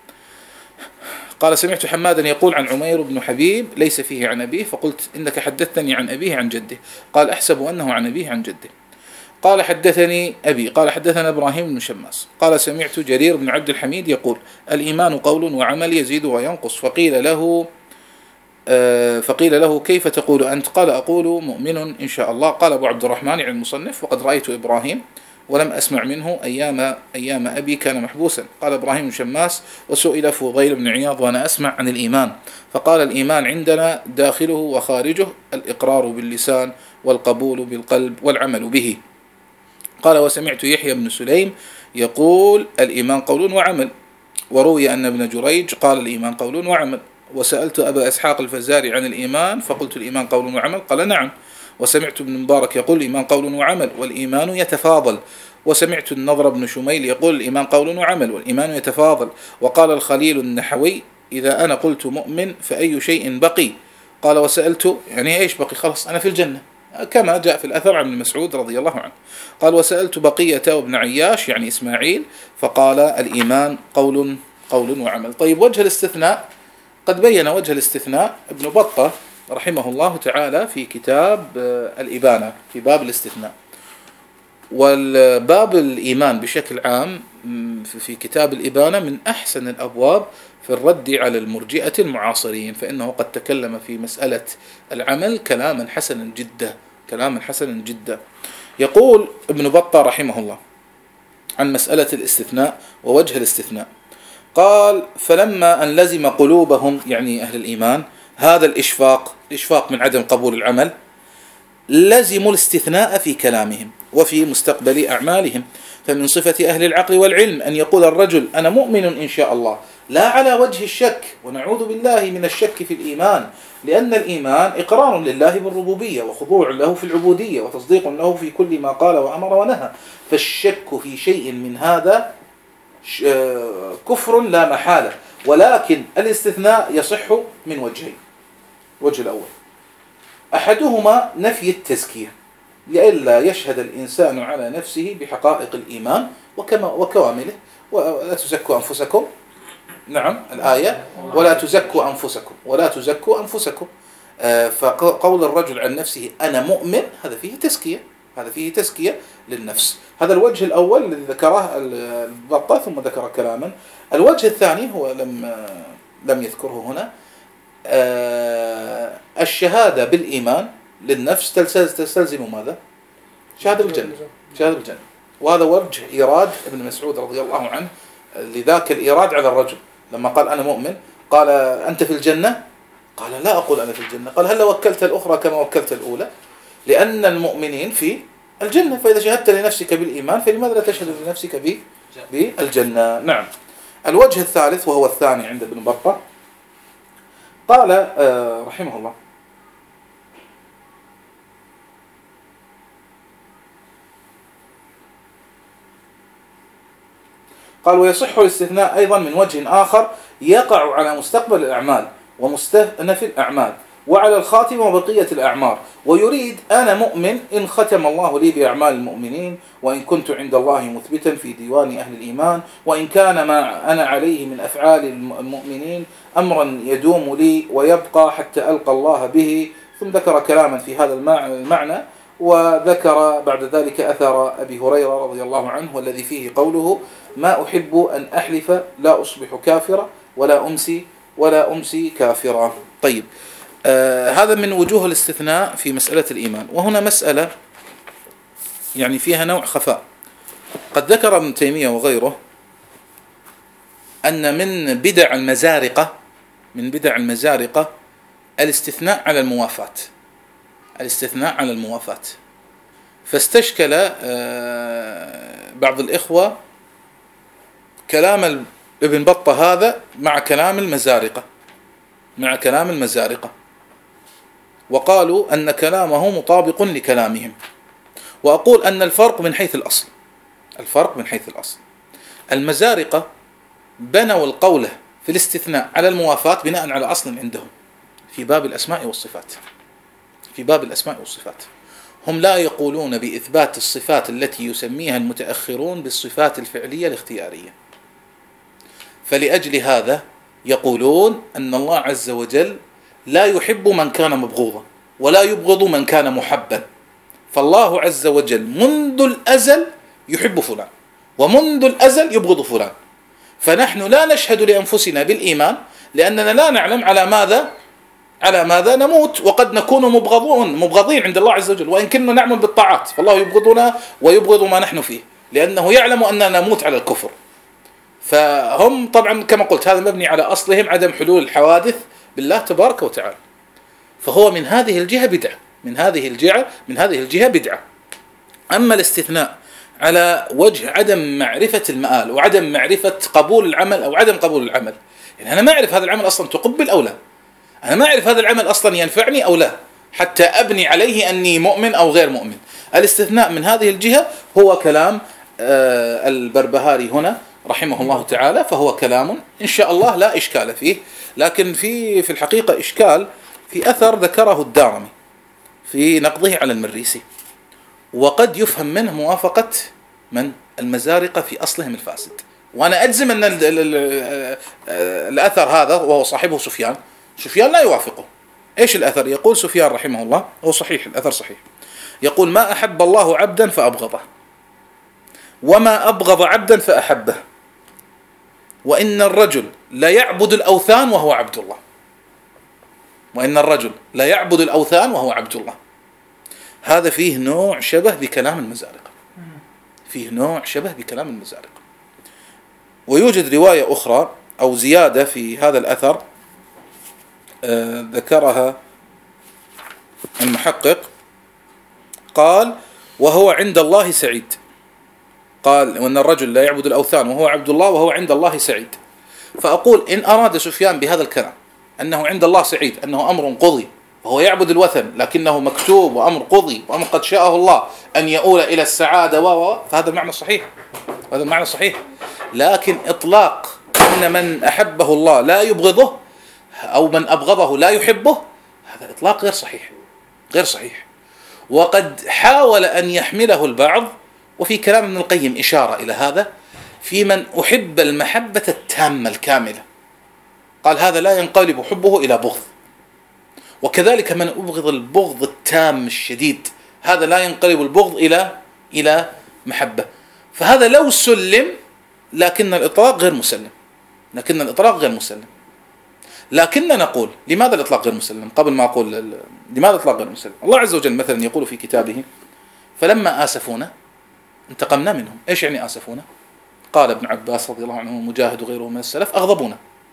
قال سمعت حمادا يقول عن عمير بن حبيب ليس فيه عن أبيه، فقلت إنك حدثتني عن أبيه عن جده، قال أحسب أنه عن أبيه عن جده. قال حدثني أبي قال حدثنا إبراهيم بن شماس قال سمعت جرير بن عبد الحميد يقول الإيمان قول وعمل يزيد وينقص، فقيل له فقيل له كيف تقول أنت؟ قال أقول مؤمن إن شاء الله. قال أبو عبد الرحمن عن المصنف وقد رأيت إبراهيم ولم أسمع منه أيام أيام أبي كان محبوسا. قال إبراهيم بن شماس وسئل فضيل بن عياض وأنا أسمع عن الإيمان، فقال الإيمان عندنا داخله وخارجه، الإقرار باللسان والقبول بالقلب والعمل به. قال وسمعت يحيى بن سليم يقول الإيمان قول وعمل، وروي أن ابن جريج قال الإيمان قول وعمل. وسألت أبا إسحاق الفزاري عن الإيمان فقلت الإيمان قول وعمل، قال نعم. وسمعت ابن مبارك يقول الإيمان قول وعمل والإيمان يتفاضل. وسمعت النضر بن شميل يقول الإيمان قول وعمل والإيمان يتفاضل. وقال الخليل النحوي إذا أنا قلت مؤمن فأي شيء بقي؟ قال وسألت يعني إيش بقي؟ خلاص أنا في الجنة، كما جاء في الأثر عن مسعود رضي الله عنه. قال وسألت بقية وابن عياش يعني إسماعيل فقال الإيمان قول قول وعمل. طيب وجه الاستثناء قد بين وجه الاستثناء ابن بطة رحمه الله تعالى في كتاب الإبانة في باب الاستثناء. والباب الإيمان بشكل عام في كتاب الإبانة من أحسن الأبواب في الرد على المرجئة المعاصرين، فإنه قد تكلم في مسألة العمل كلاما حسنا جدا كلاما حسنا جدا. يقول ابن بطة رحمه الله عن مسألة الاستثناء ووجه الاستثناء، قال فلما أن لزم قلوبهم يعني أهل الإيمان هذا الإشفاق الإشفاق من عدم قبول العمل، لزموا الاستثناء في كلامهم وفي مستقبل أعمالهم. فمن صفة أهل العقل والعلم أن يقول الرجل أنا مؤمن إن شاء الله، لا على وجه الشك، ونعوذ بالله من الشك في الإيمان، لأن الإيمان إقرار لله بالربوبية وخضوع له في العبودية وتصديق له في كل ما قال وأمر ونهى. فالشك في شيء من هذا كفر لا محالة، ولكن الاستثناء يصح من وجهين. الوجه الأول أحدهما نفي التزكية، لئلا يشهد الإنسان على نفسه بحقائق الإيمان وكوامله، ولا تزكوا أنفسكم، نعم الآية، ولا تزكوا أنفسكم ولا تزكوا أنفسكم. فقول الرجل عن نفسه أنا مؤمن هذا فيه تزكية، هذا فيه تزكية للنفس. هذا الوجه الأول الذي ذكره البطة ثم ذكر كلاما. الوجه الثاني هو لم لم يذكره هنا، الشهادة بالإيمان للنفس تستلزم ماذا؟ شهادة بالجنة، شهادة بالجنة. وهذا وجه إيراد ابن مسعود رضي الله عنه لذاك الإيراد على الرجل لما قال أنا مؤمن، قال أنت في الجنة؟ قال لا أقول أنا في الجنة. قال هل وكلت الأخرى كما وكلت الأولى؟ لأن المؤمنين في الجنة، فإذا شهدت لنفسك بالإيمان فلماذا لا تشهد لنفسك بالجنة؟ نعم. الوجه الثالث وهو الثاني عند ابن بطة، قال رحمه الله قال ويصح الاستثناء أيضا من وجه آخر يقع على مستقبل الأعمال ومستأنف الأعمال وعلى الخاتمة وبقية الأعمار، ويريد أنا مؤمن إن ختم الله لي بأعمال المؤمنين، وإن كنت عند الله مثبتا في ديوان أهل الإيمان، وإن كان ما أنا عليه من أفعال المؤمنين أمرا يدوم لي ويبقى حتى ألقى الله به. ثم ذكر كلاما في هذا المعنى، وذكر بعد ذلك أثر أبي هريرة رضي الله عنه والذي فيه قوله ما أحب أن أحلف لا أصبح كافرا ولا أمسي ولا أمسي كافرا. طيب، آه هذا من وجوه الاستثناء في مسألة الإيمان. وهنا مسألة يعني فيها نوع خفاء. قد ذكر ابن تيمية وغيره أن من بدع المزارقة من بدع المزارقة الاستثناء على الموافاة، الاستثناء على الموافاة. فاستشكل آه بعض الإخوة كلام ابن بطة هذا مع كلام المزارقة مع كلام المزارقة وقالوا أن كلامه مطابق لكلامهم. وأقول أن الفرق من حيث الأصل الفرق من حيث الأصل المزارقة بنوا القول في الاستثناء على الموافاة بناء على أصل عندهم في باب الأسماء والصفات في باب الأسماء والصفات هم لا يقولون بإثبات الصفات التي يسميها المتأخرون بالصفات الفعلية الاختيارية. فلأجل هذا يقولون أن الله عز وجل لا يحب من كان مبغوضا ولا يبغض من كان محبا. فالله عز وجل منذ الأزل يحب فلان ومنذ الأزل يبغض فلان. فنحن لا نشهد لأنفسنا بالإيمان لأننا لا نعلم على ماذا على ماذا نموت، وقد نكون مبغضون مبغضين عند الله عز وجل وإن كنا نعمل بالطاعات، فالله يبغضنا ويبغض ما نحن فيه لأنه يعلم أننا نموت على الكفر. فهم طبعا كما قلت هذا مبني على أصلهم عدم حلول الحوادث بالله تبارك وتعالى. فهو من هذه الجهة بدعة من هذه الجهة من هذه الجهة بدعة. أما الاستثناء على وجه عدم معرفة المآل وعدم معرفة قبول العمل أو عدم قبول العمل، يعني أنا ما أعرف هذا العمل أصلا تقبل أو لا، أنا ما أعرف هذا العمل أصلا ينفعني أو لا حتى أبني عليه أني مؤمن أو غير مؤمن. الاستثناء من هذه الجهة هو كلام آه البربهاري هنا رحمه الله تعالى، فهو كلام إن شاء الله لا إشكال فيه. لكن في في الحقيقة إشكال في أثر ذكره الدارمي في نقضه على المريسي، وقد يفهم منه موافقة من المزارقة في أصلهم الفاسد. وأنا أجزم أن الأثر هذا وهو صاحبه سفيان سفيان لا يوافقه. إيش الأثر؟ يقول سفيان رحمه الله، هو صحيح الأثر صحيح، يقول ما أحب الله عبدا فأبغضه وما أبغض عبدا فأحبه وإن الرجل لا يعبد الأوثان وهو عبد الله وإن الرجل لا يعبد الأوثان وهو عبد الله. هذا فيه نوع شبه بكلام المزارقة فيه نوع شبه بكلام المزارقة. ويوجد رواية أخرى أو زيادة في هذا الأثر آه ذكرها المحقق قال وهو عند الله سعيد، قال وأن الرجل لا يعبد الأوثان وهو عبد الله وهو عند الله سعيد. فأقول إن أراد سفيان بهذا الكلام أنه عند الله سعيد، أنه أمر قضي وهو يعبد الوثن لكنه مكتوب وأمر قضي وأمر قد شاءه الله أن يؤول إلى السعادة و فهذا المعنى صحيح، هذا المعنى صحيح. لكن إطلاق أن من أحبه الله لا يبغضه أو من أبغضه لا يحبه، هذا إطلاق غير صحيح، غير صحيح. وقد حاول أن يحمله البعض، وفي كلام ابن القيم إشارة إلى هذا، في من أحب المحبة التامة الكاملة، قال هذا لا ينقلب حبه إلى بغض. وكذلك من أبغض البغض التام الشديد، هذا لا ينقلب البغض إلى إلى محبة. فهذا لو سلم، لكن الإطلاق غير مسلم، لكن الإطلاق غير مسلم. لكننا نقول لماذا الإطلاق غير مسلم؟ قبل ما أقول لماذا الإطلاق غير مسلم، الله عز وجل مثلا يقول في كتابه فلما آسفونا انتقمنا منهم. إيش يعني آسفونا؟ قال ابن عباس رضي الله عنه ومجاهد وغيره من السلف أغضبونا.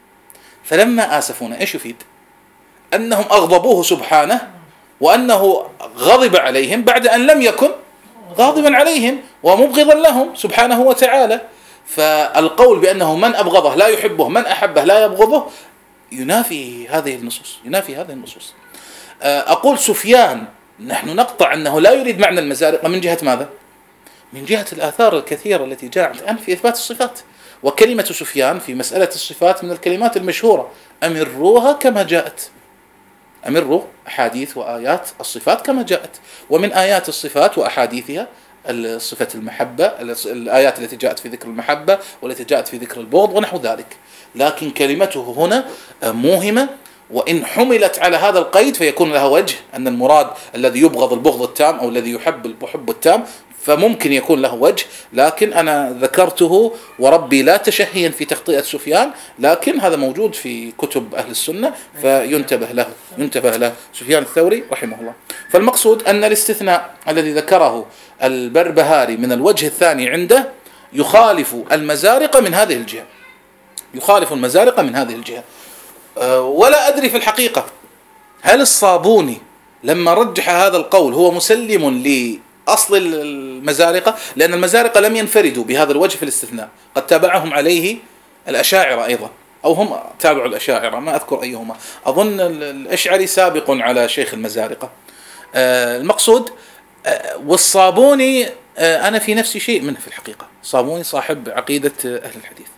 فلما آسفونا إيش يفيد؟ أنهم أغضبوه سبحانه، وأنه غضب عليهم بعد أن لم يكن غاضبا عليهم ومبغضا لهم سبحانه وتعالى. فالقول بأنه من أبغضه لا يحبه، من أحبه لا يبغضه، ينافي هذه النصوص، ينافي هذه النصوص. أقول سفيان نحن نقطع أنه لا يريد معنى المزارقة من جهة ماذا؟ من جهة الآثار الكثيرة التي جاءت الآن في إثبات الصفات. وكلمة سفيان في مسألة الصفات من الكلمات المشهورة، أمروها كما جاءت، أمروا أحاديث وآيات الصفات كما جاءت. ومن آيات الصفات وأحاديثها صفة المحبة، الآيات التي جاءت في ذكر المحبة والتي جاءت في ذكر البغض ونحو ذلك. لكن كلمته هنا موهمة، وإن حملت على هذا القيد فيكون لها وجه، أن المراد الذي يبغض البغض التام أو الذي يحب الحب التام، فممكن يكون له وجه. لكن أنا ذكرته وربي لا تشهيا في تخطئة سفيان، لكن هذا موجود في كتب أهل السنة فينتبه له، ينتبه له سفيان الثوري رحمه الله. فالمقصود أن الاستثناء الذي ذكره البربهاري من الوجه الثاني عنده يخالف المزارقة من هذه الجهة، يخالف المزارقة من هذه الجهة. أه ولا أدري في الحقيقة هل الصابوني لما رجح هذا القول هو مسلم لأصل المزارقة، لأن المزارقة لم ينفردوا بهذا الوجه في الاستثناء، قد تابعهم عليه الأشاعرة أيضا، أو هم تابعوا الأشاعرة، ما أذكر أيهما، أظن الأشعري سابق على شيخ المزارقة. أه المقصود أه والصابوني أه أنا في نفسي شيء منه في الحقيقة، صابوني صاحب عقيدة أهل الحديث،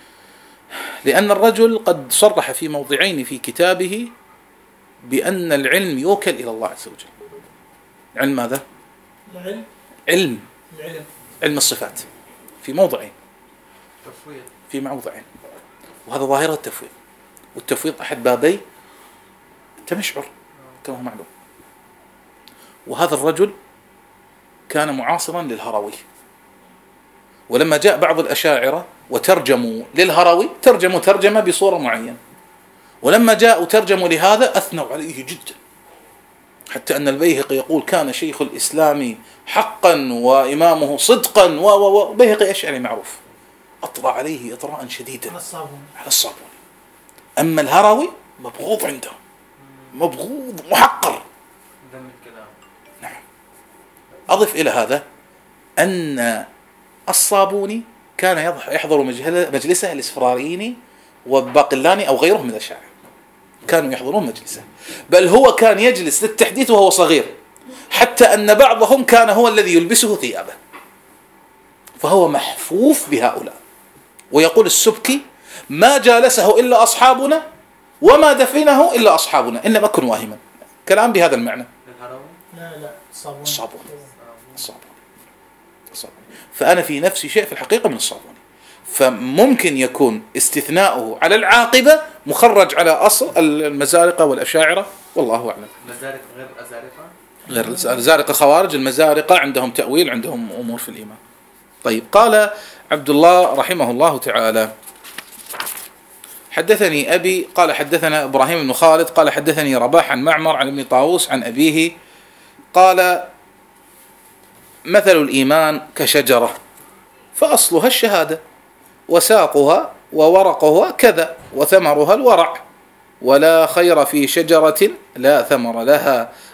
لأن الرجل قد صرح في موضعين في كتابه بأن العلم يوكل إلى الله عز وجل. علم ماذا؟ العلم علم العلم علم الصفات في موضعين، تفويض في موضعين، وهذا ظاهرة التفويض. والتفويض أحد بابي التمشعر كما هو معلوم. وهذا الرجل كان معاصرا للهروي، ولما جاء بعض الأشاعرة وترجموا للهروي ترجموا ترجمة بصورة معينة، ولما جاءوا ترجموا لهذا أثنوا عليه جدا، حتى أن البيهقي يقول كان شيخ الإسلام حقا وإمامه صدقا، وبيهقي أشعري معروف، أطرى عليه إطراء شديدا على الصابوني. أما الهروي مبغوض عنده، مبغوض محقر. نعم. أضف إلى هذا أن الصابوني كان يحضر مجلسه الإسفراريني وباقلاني أو غيره من الأشاعرة، كانوا يحضرون مجلسه، بل هو كان يجلس للتحديث وهو صغير، حتى أن بعضهم كان هو الذي يلبسه ثيابه، فهو محفوف بهؤلاء. ويقول السبكي ما جالسه إلا أصحابنا وما دفنه إلا أصحابنا، إنما كن واهما. كلام بهذا المعنى. لا لا الصابون الصابون الصابون. فأنا في نفسي شيء في الحقيقة من الصابوني، فممكن يكون استثناؤه على العاقبة مخرج على أصل المزارقة والأشاعرة، والله أعلم. المزارقة غير الأزارقة؟ غير الأزارقة خوارج، المزارقة عندهم تأويل، عندهم أمور في الإيمان. طيب، قال عبد الله رحمه الله تعالى حدثني أبي قال حدثنا إبراهيم بن خالد قال حدثني رباح عن معمر عن ابن طاووس عن أبيه قال مثل الإيمان كشجرة فأصلها الشهادة وساقها وورقها كذا وثمرها الورع، ولا خير في شجرة لا ثمر لها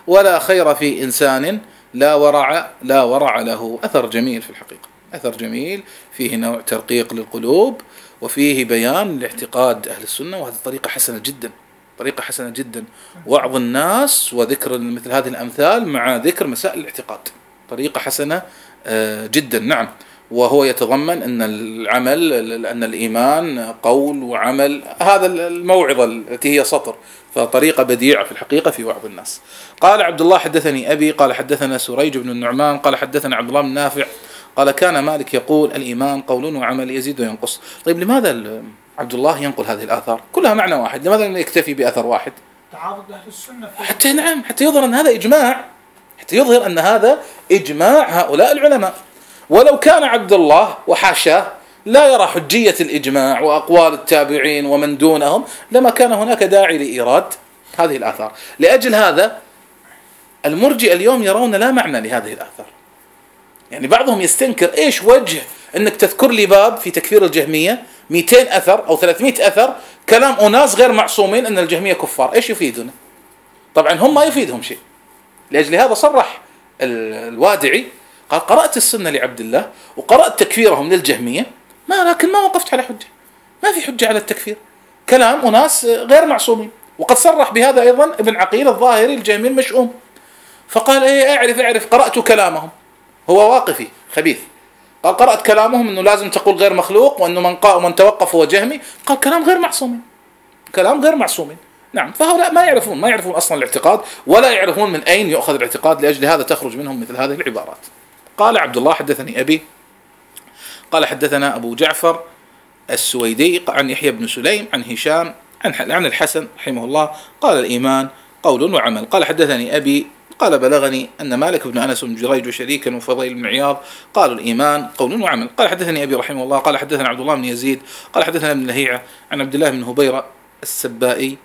ولا خير في إنسان لا ورع لا ورع له. أثر جميل في الحقيقة، أثر جميل فيه نوع ترقيق للقلوب، وفيه بيان لاعتقاد أهل السنة، وهذه طريقة حسنة جدا، طريقة حسنة جدا، وعظ الناس وذكر مثل هذه الأمثال مع ذكر مسائل الاعتقاد، طريقة حسنة جدا. نعم. وهو يتضمن أن العمل، أن الإيمان قول وعمل، هذا الموعظة التي هي سطر، فطريقة بديعة في الحقيقة في وعظ الناس. قال عبد الله حدثني أبي قال حدثنا سريج بن النعمان قال حدثنا عبد الله بن نافع قال كان مالك يقول الإيمان قول وعمل يزيد وينقص. طيب لماذا عبد الله ينقل هذه الآثار كلها معنى واحد؟ لماذا لا يكتفي بأثر واحد؟ تعارض أهل السنة حتى نعم حتى يظهر أن هذا إجماع، حتى يظهر أن هذا إجماع هؤلاء العلماء. ولو كان عبد الله وحاشاه لا يرى حجية الإجماع وأقوال التابعين ومن دونهم لما كان هناك داعي لإيراد هذه الآثار. لأجل هذا المرجئة اليوم يرون لا معنى لهذه الآثار. يعني بعضهم يستنكر إيش وجه أنك تذكر لي باب في تكفير الجهمية مئتين أثر أو ثلاثمئة أثر كلام أناس غير معصومين أن الجهمية كفار، إيش يفيدنا؟ طبعا هم ما يفيدهم شيء. لأجل هذا صرح الوادعي قال قرأت السنة لعبد الله وقرأت تكفيرهم للجهمية، ما لكن ما وقفت على حجة، ما في حجة على التكفير، كلام أناس غير معصومين. وقد صرح بهذا أيضا ابن عقيل الظاهري الجهمي المشؤوم، فقال إيه أعرف أعرف قرأت كلامهم، هو واقفي خبيث، قال قرأت كلامهم أنه لازم تقول غير مخلوق، وأنه من قا ومن توقف هو جهمي، قال كلام غير معصومين، كلام غير معصومين. نعم. فهؤلاء ما يعرفون ما يعرفون أصلا الاعتقاد، ولا يعرفون من أين يؤخذ الاعتقاد، لأجل هذا تخرج منهم مثل هذه العبارات. قال عبد الله حدثني أبي قال حدثنا أبو جعفر السويدي عن يحيى بن سليم عن هشام عن الحسن رحمه الله قال الإيمان قول وعمل. قال حدثني أبي قال بلغني أن مالك بن أنس بن جريج وشريكا وفضيل بن عياض قالوا الإيمان قول وعمل. قال حدثني أبي رحمه الله قال حدثنا عبد الله بن يزيد قال حدثنا ابن لهيعة عن عبد الله بن هبيرة السبائي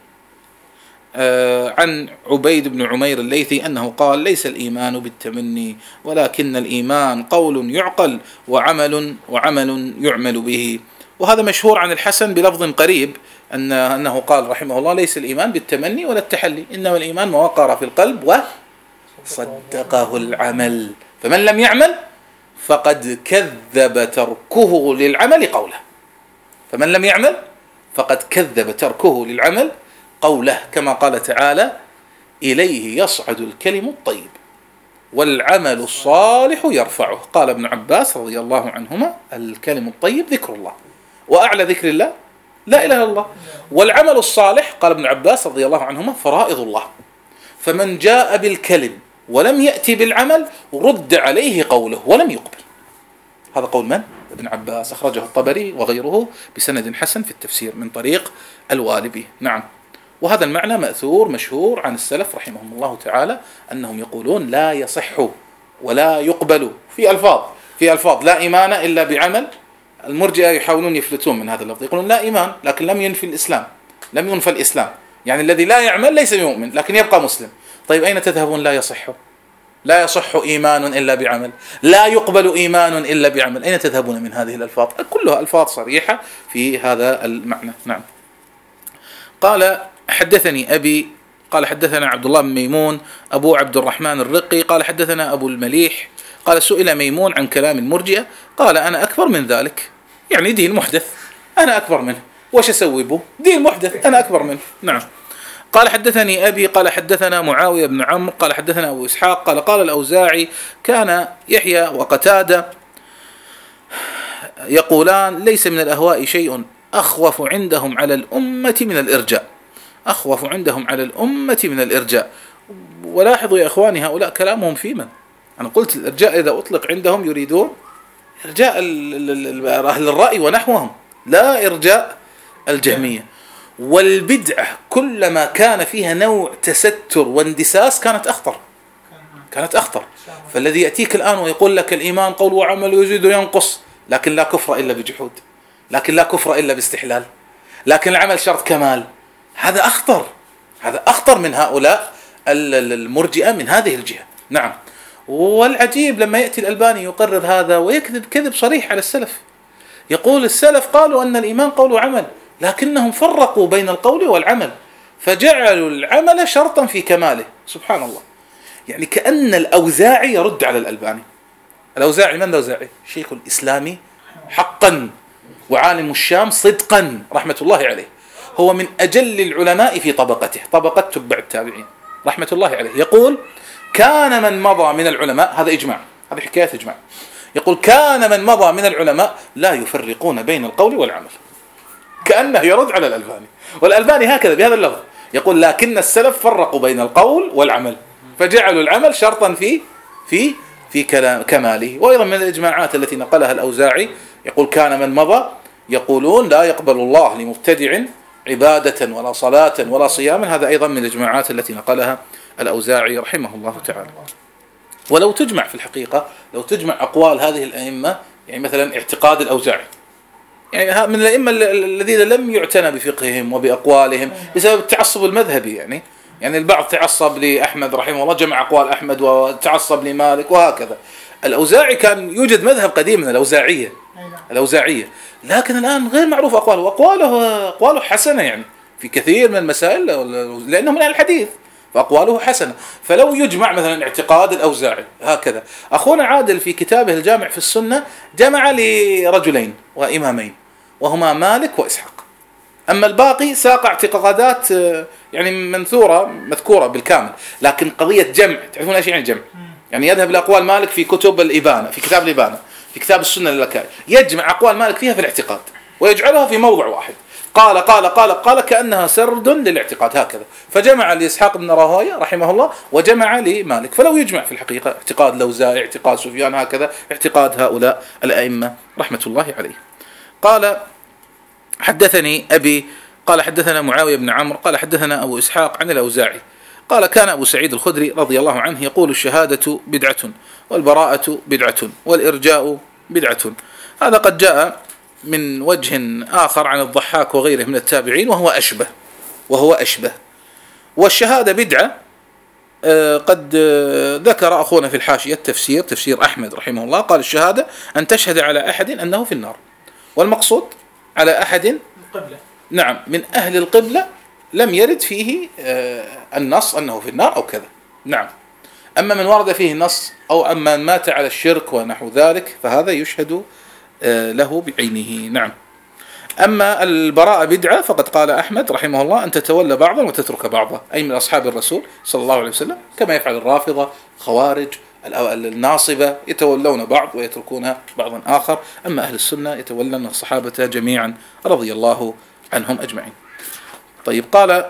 عن عبيد بن عمير الليثي أنه قال ليس الإيمان بالتمني ولكن الإيمان قول يعقل وعمل وعمل يعمل به. وهذا مشهور عن الحسن بلفظ قريب أن أنه قال رحمه الله ليس الإيمان بالتمني ولا التحلي، إنما الإيمان ما وقر في القلب وصدقه العمل، فمن لم يعمل فقد كذب تركه للعمل قوله، فمن لم يعمل فقد كذب تركه للعمل قوله، كما قال تعالى إليه يصعد الكلم الطيب والعمل الصالح يرفعه. قال ابن عباس رضي الله عنهما الكلم الطيب ذكر الله، وأعلى ذكر الله لا إله إلا الله، والعمل الصالح قال ابن عباس رضي الله عنهما فرائض الله. فمن جاء بالكلم ولم يأتي بالعمل رد عليه قوله ولم يقبل. هذا قول من؟ ابن عباس، أخرجه الطبري وغيره بسند حسن في التفسير من طريق الوالبي. نعم. وهذا المعنى مأثور مشهور عن السلف رحمهم الله تعالى أنهم يقولون لا يصح ولا يقبل في ألفاظ في ألفاظ لا إيمان إلا بعمل. المرجئة يحاولون يفلتون من هذا اللفظ، يقولون لا إيمان لكن لم ينفي الإسلام، لم ينفى الإسلام، يعني الذي لا يعمل ليس يؤمن لكن يبقى مسلم. طيب أين تذهبون؟ لا يصح لا يصح إيمان إلا بعمل، لا يقبل إيمان إلا بعمل، أين تذهبون من هذه الألفاظ؟ كلها ألفاظ صريحة في هذا المعنى. نعم. قال حدثني أبي قال حدثنا عبد الله بن ميمون أبو عبد الرحمن الرقي قال حدثنا أبو المليح قال سئل ميمون عن كلام المرجئة قال أنا أكبر من ذلك، يعني دين محدث أنا أكبر منه، وش أسوي به؟ دين محدث أنا أكبر منه. نعم. قال حدثني أبي قال حدثنا معاوية بن عمرو قال حدثنا أبو إسحاق قال قال الأوزاعي كان يحيى وقتادة يقولان ليس من الأهواء شيء أخوف عندهم على الأمة من الإرجاء، أخوف عندهم على الأمة من الإرجاء. ولاحظوا يا إخواني هؤلاء كلامهم في من؟ أنا قلت الإرجاء إذا أطلق عندهم يريدون إرجاء أهل الرأي ونحوهم، لا إرجاء الجهمية. والبدعة كلما كان فيها نوع تستر واندساس كانت أخطر كانت أخطر فالذي يأتيك الآن ويقول لك الإيمان قول وعمل يزيد وينقص، لكن لا كفر إلا بجحود، لكن لا كفر إلا باستحلال، لكن العمل شرط كمال، هذا أخطر هذا أخطر من هؤلاء المرجئة من هذه الجهة. نعم. والعجيب لما يأتي الألباني يقرر هذا ويكذب كذب صريح على السلف، يقول السلف قالوا أن الإيمان قول وعمل لكنهم فرقوا بين القول والعمل فجعلوا العمل شرطا في كماله. سبحان الله. يعني كأن الأوزاعي يرد على الألباني. الأوزاعي من الأوزاعي؟ شيخ الإسلام حقا وعالم الشام صدقا رحمة الله عليه، هو من أجل العلماء في طبقته، طبقة تبع التابعين رحمة الله عليه. يقول كان من مضى من العلماء، هذا إجماع، هذه حكاية إجماع، يقول كان من مضى من العلماء لا يفرقون بين القول والعمل، كأنه يرد على الألباني. والألباني هكذا بهذا اللفظ يقول لكن السلف فرقوا بين القول والعمل فجعلوا العمل شرطا في في في كلام كماله. وأيضا من الإجماعات التي نقلها الأوزاعي يقول كان من مضى يقولون لا يقبل الله لمبتدع عبادة ولا صلاة ولا صياما، هذا أيضا من الإجماعات التي نقلها الأوزاعي رحمه الله تعالى. ولو تجمع في الحقيقة، لو تجمع أقوال هذه الأئمة، يعني مثلا اعتقاد الأوزاعي، يعني من الأئمة الذين لم يعتنى بفقههم وبأقوالهم بسبب التعصب المذهبي، يعني يعني البعض تعصب لأحمد رحمه الله جمع أقوال أحمد وتعصب لمالك وهكذا. الأوزاعي كان يوجد مذهب قديم من الأوزاعية الأوزاعية لكن الآن غير معروف أقواله، وأقواله أقواله حسنة يعني في كثير من المسائل لأنه من أهل الحديث فأقواله حسنة. فلو يجمع مثلا اعتقاد الأوزاعي هكذا. أخونا عادل في كتابه الجامع في السنة جمع لرجلين وإمامين وهما مالك وإسحاق، أما الباقي ساق اعتقادات يعني منثورة مذكورة بالكامل، لكن قضية جمع، تعرفون ايش يعني جمع؟ يعني يذهب لأقوال مالك في كتب الإبانة، في كتاب الإبانة، في كتاب السنة للكائي، يجمع أقوال مالك فيها في الاعتقاد ويجعلها في موضع واحد، قال قال قال قال كأنها سرد للاعتقاد هكذا. فجمع لإسحاق بن راهويه رحمه الله وجمع لمالك. فلو يجمع في الحقيقة اعتقاد الأوزاعي، اعتقاد سفيان، هكذا اعتقاد هؤلاء الأئمة رحمة الله عليه. قال حدثني أبي قال حدثنا معاوية بن عمرو قال حدثنا أبو إسحاق عن الأوزاعي قال كان أبو سعيد الخدري رضي الله عنه يقول الشهادة بدعة والبراءة بدعة والإرجاء بدعة. هذا قد جاء من وجه آخر عن الضحاك وغيره من التابعين وهو أشبه وهو أشبه والشهادة بدعة قد ذكر أخونا في الحاشية التفسير تفسير أحمد رحمه الله قال الشهادة أن تشهد على أحد أنه في النار، والمقصود على أحد القبلة نعم من أهل القبلة لم يرد فيه النص أنه في النار أو كذا. نعم. أما من ورد فيه النص أو أما من مات على الشرك ونحو ذلك فهذا يشهد له بعينه. نعم. أما البراءة بدعة فقد قال أحمد رحمه الله أن تتولى بعضا وتترك بعضا، أي من أصحاب الرسول صلى الله عليه وسلم، كما يفعل الرافضة خوارج الناصبة يتولون بعض ويتركون بعضا آخر. أما أهل السنة يتولون الصحابة جميعا رضي الله عنهم أجمعين. طيب قال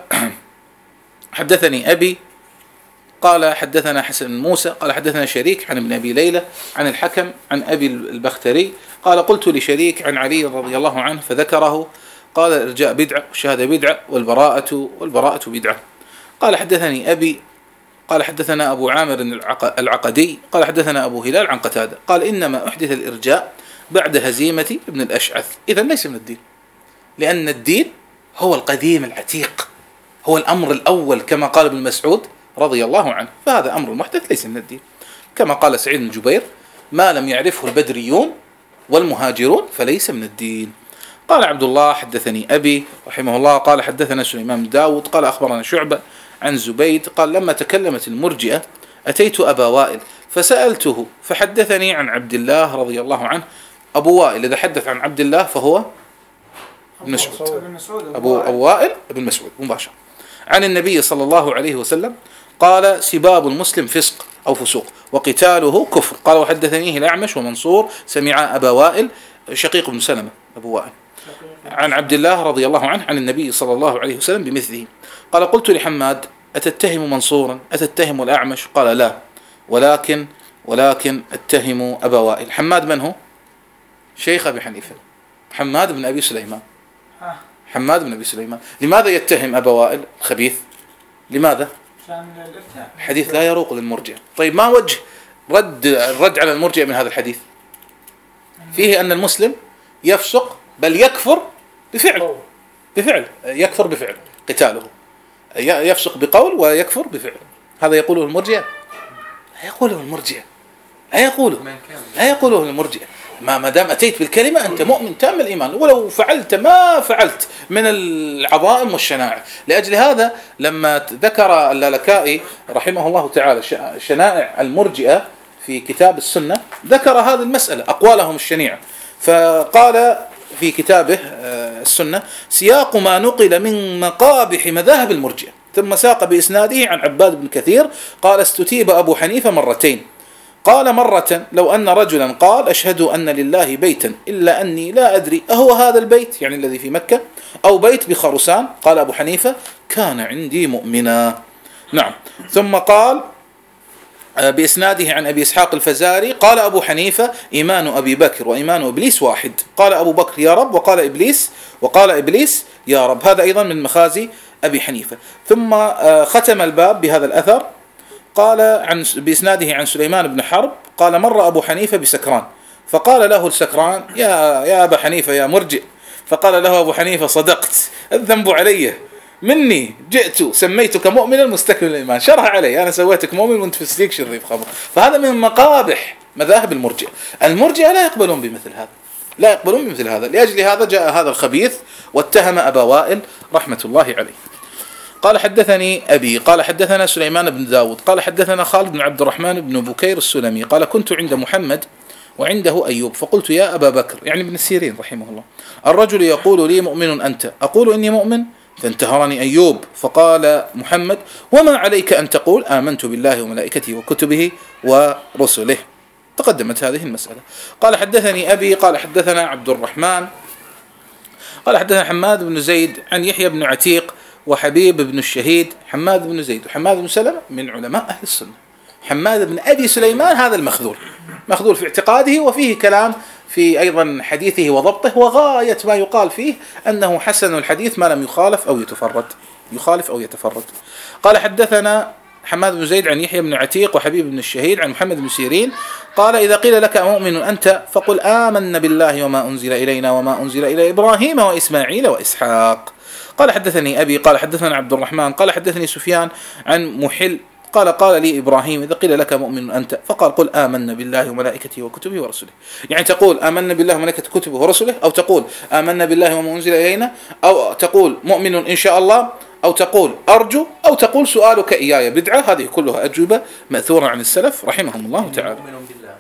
حدثني أبي قال حدثنا حسن بن موسى قال حدثنا شريك عن ابن أبي ليلى عن الحكم عن أبي البختري قال قلت لشريك عن علي رضي الله عنه فذكره قال الإرجاء بدعة والشهادة بدعة والبراءة والبراءة بدعة. قال حدثني أبي قال حدثنا أبو عامر العقدي قال حدثنا أبو هلال عن قتادة قال إنما أحدث الإرجاء بعد هزيمة ابن الأشعث. إذن ليس من الدين، لأن الدين هو القديم العتيق، هو الأمر الأول كما قال ابن مسعود رضي الله عنه، فهذا أمر محدث ليس من الدين، كما قال سعيد بن جبير ما لم يعرفه البدريون والمهاجرون فليس من الدين. قال عبد الله حدثني أبي رحمه الله قال حدثنا سليمان بن داود قال أخبرنا شعبة عن زبيد قال لما تكلمت المرجئة أتيت أبا وائل فسألته فحدثني عن عبد الله رضي الله عنه. أبو وائل إذا حدث عن عبد الله فهو ابن مسعود، أبو, أبو وائل ابن مسعود مباشرة عن النبي صلى الله عليه وسلم قال سباب المسلم فسق أو فسوق وقتاله كفر. قال وحدثنيه الأعمش ومنصور سمع أبا وائل شقيق بن سلمة أبو وائل عن عبد الله رضي الله عنه عن النبي صلى الله عليه وسلم بمثله. قال قلت لحماد أتتهم منصورا أتتهم الأعمش؟ قال لا ولكن ولكن أتهم أبا وائل. حماد من هو؟ شيخ أبي حنيفة، حماد بن أبي سليمان، حماد بن أبي سليمان. لماذا يتهم أبا وائل الخبيث؟ لماذا؟ الحديث لا يروق للمرجئة. طيب ما وجه رد الرد على المرجئة من هذا الحديث؟ فيه أن المسلم يفسق بل يكفر بفعل بفعل يكفر بفعل قتاله، يفسق بقول ويكفر بفعل. هذا يقوله المرجئة؟ لا يقوله المرجئة، لا يقوله لا يقوله المرجئة. ما ما دام أتيت بالكلمة أنت مؤمن تام الإيمان، ولو فعلت ما فعلت من العظائم والشنائع. لأجل هذا لما ذكر اللالكائي رحمه الله تعالى شنائع المرجئة في كتاب السنة ذكر هذه المسألة أقوالهم الشنيعة، فقال في كتابه السنة: سياق ما نقل من مقابح مذاهب المرجئة. ثم ساق بإسناده عن عباد بن كثير قال: استتيب أبو حنيفة مرتين. قال: مرة لو أن رجلا قال: أشهد أن لله بيتا إلا أني لا أدري أهو هذا البيت يعني الذي في مكة أو بيت بخرسان، قال أبو حنيفة: كان عندي مؤمنا. نعم. ثم قال بإسناده عن أبي إسحاق الفزاري قال أبو حنيفة: إيمان أبي بكر وإيمان إبليس واحد. قال أبو بكر: يا رب، وقال إبليس وقال إبليس يا رب. هذا أيضا من مخازي أبي حنيفة. ثم ختم الباب بهذا الأثر قال عن بإسناده عن سليمان بن حرب قال: مر أبو حنيفة بسكران فقال له السكران: يا يا أبا حنيفة يا مرجئ. فقال له أبو حنيفة: صدقت، الذنب علي مني، جئت سميتك مؤمنا مستكمل الإيمان. شرح علي، أنا سويتك مؤمن وأنت في السيك شريف خبر. فهذا من مقابح مذاهب المرجئة. المرجئة لا يقبلون بمثل هذا، لا يقبلون بمثل هذا. لأجل هذا جاء هذا الخبيث واتهم أبا وائل رحمة الله عليه. قال: حدثني أبي قال حدثنا سليمان بن داود قال حدثنا خالد بن عبد الرحمن بن بكير السلمي قال: كنت عند محمد وعنده أيوب فقلت: يا أبا بكر، يعني ابن السيرين رحمه الله، الرجل يقول لي: مؤمن أنت؟ أقول: إني مؤمن. فانتهرني أيوب فقال محمد: وما عليك أن تقول آمنت بالله وملائكته وكتبه ورسله؟ تقدمت هذه المسألة. قال: حدثني أبي قال حدثنا عبد الرحمن قال حدثنا حماد بن زيد عن يحيى بن عتيق وحبيب بن الشهيد. حماد بن زيد وحماد بن سلمة من علماء أهل السنة. حماد بن أبي سليمان هذا المخذول، مخذول في اعتقاده، وفيه كلام في أيضا حديثه وضبطه، وغاية ما يقال فيه أنه حسن الحديث ما لم يخالف أو يتفرد يخالف أو يتفرد. قال: حدثنا حماد بن زيد عن يحيى بن عتيق وحبيب بن الشهيد عن محمد بن سيرين قال: إذا قيل لك مؤمن أنت فقل آمنا بالله وما أنزل إلينا وما أنزل إلى إبراهيم وإسماعيل وإسحاق. قال: حدثني أبي قال حدثنا عبد الرحمن قال حدثني سفيان عن محل قال: قال لي إبراهيم: إذا قيل لك مؤمن أنت فقال: قل آمنا بالله وملائكته وكتبه ورسله. يعني تقول آمنا بالله وملائكته وكتبه ورسله، أو تقول آمنا بالله وما أنزل إلينا، أو تقول مؤمن إن شاء الله، أو تقول أرجو، أو تقول سؤالك إياي بدعة. هذه كلها أجوبة مأثورة عن السلف رحمهم الله تعالى. مؤمن بالله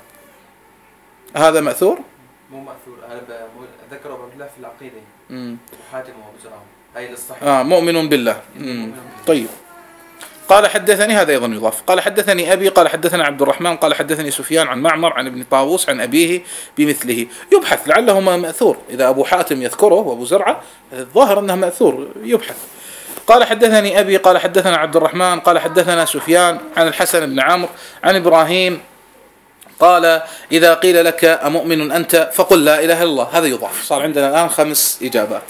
هذا مأثور؟ مو مأثور، هذا ذكره ابن الله في العقيدة وحاتم وابو زرعه أي للصحيح. آه مؤمن بالله. مم. طيب. قال: حدثني، هذا أيضا يضاف. قال: حدثني أبي قال حدثنا عبد الرحمن قال حدثني سفيان عن معمر عن ابن طاووس عن أبيه بمثله. يبحث لعله ما مأثور، إذا أبو حاتم يذكره وأبو زرعة الظاهر أنه مأثور، يبحث. قال: حدثني أبي قال حدثنا عبد الرحمن قال حدثنا سفيان عن الحسن بن عمرو عن إبراهيم قال: إذا قيل لك أمؤمن أنت فقل لا إله إلا الله. هذا يضاف. صار عندنا الآن خمس إجابات.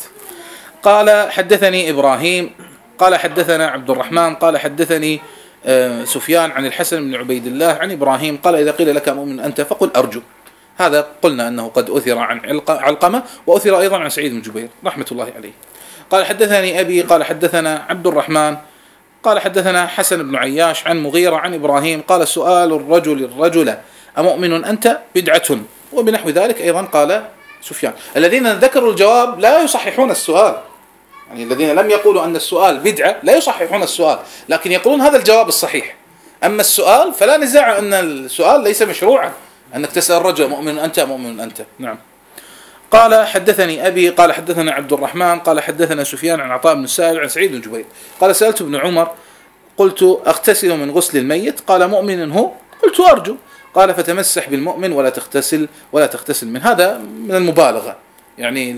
قال: حدثني إبراهيم قال حدثنا عبد الرحمن قال حدثني سفيان عن الحسن بن عبيد الله عن إبراهيم قال: إذا قيل لك مؤمن أنت فقل أرجو. هذا قلنا أنه قد أثر عن علقمة، وأثر أيضا عن سعيد بن جبير رحمة الله عليه. قال: حدثني أبي قال حدثنا عبد الرحمن قال حدثنا حسن بن عياش عن مغيرة عن إبراهيم قال: سؤال الرجل الرجل أمؤمن أنت بدعة. وبنحو ذلك أيضا قال سفيان. الذين ذكروا الجواب لا يصححون السؤال، يعني الذين لم يقولوا أن السؤال بدعة لا يصححون السؤال، لكن يقولون هذا الجواب الصحيح. أما السؤال فلا نزاع أن السؤال ليس مشروعا، أنك تسأل رجل مؤمن أنت مؤمن أنت. نعم. قال: حدثني أبي قال حدثنا عبد الرحمن قال حدثنا سفيان عن عطاء بن السائب عن سعيد بن جبير قال: سألت ابن عمر قلت: أغتسل من غسل الميت؟ قال: مؤمن هو؟ قلت: أرجو. قال: فتمسح بالمؤمن ولا تغتسل ولا تغتسل من. هذا من المبالغة، يعني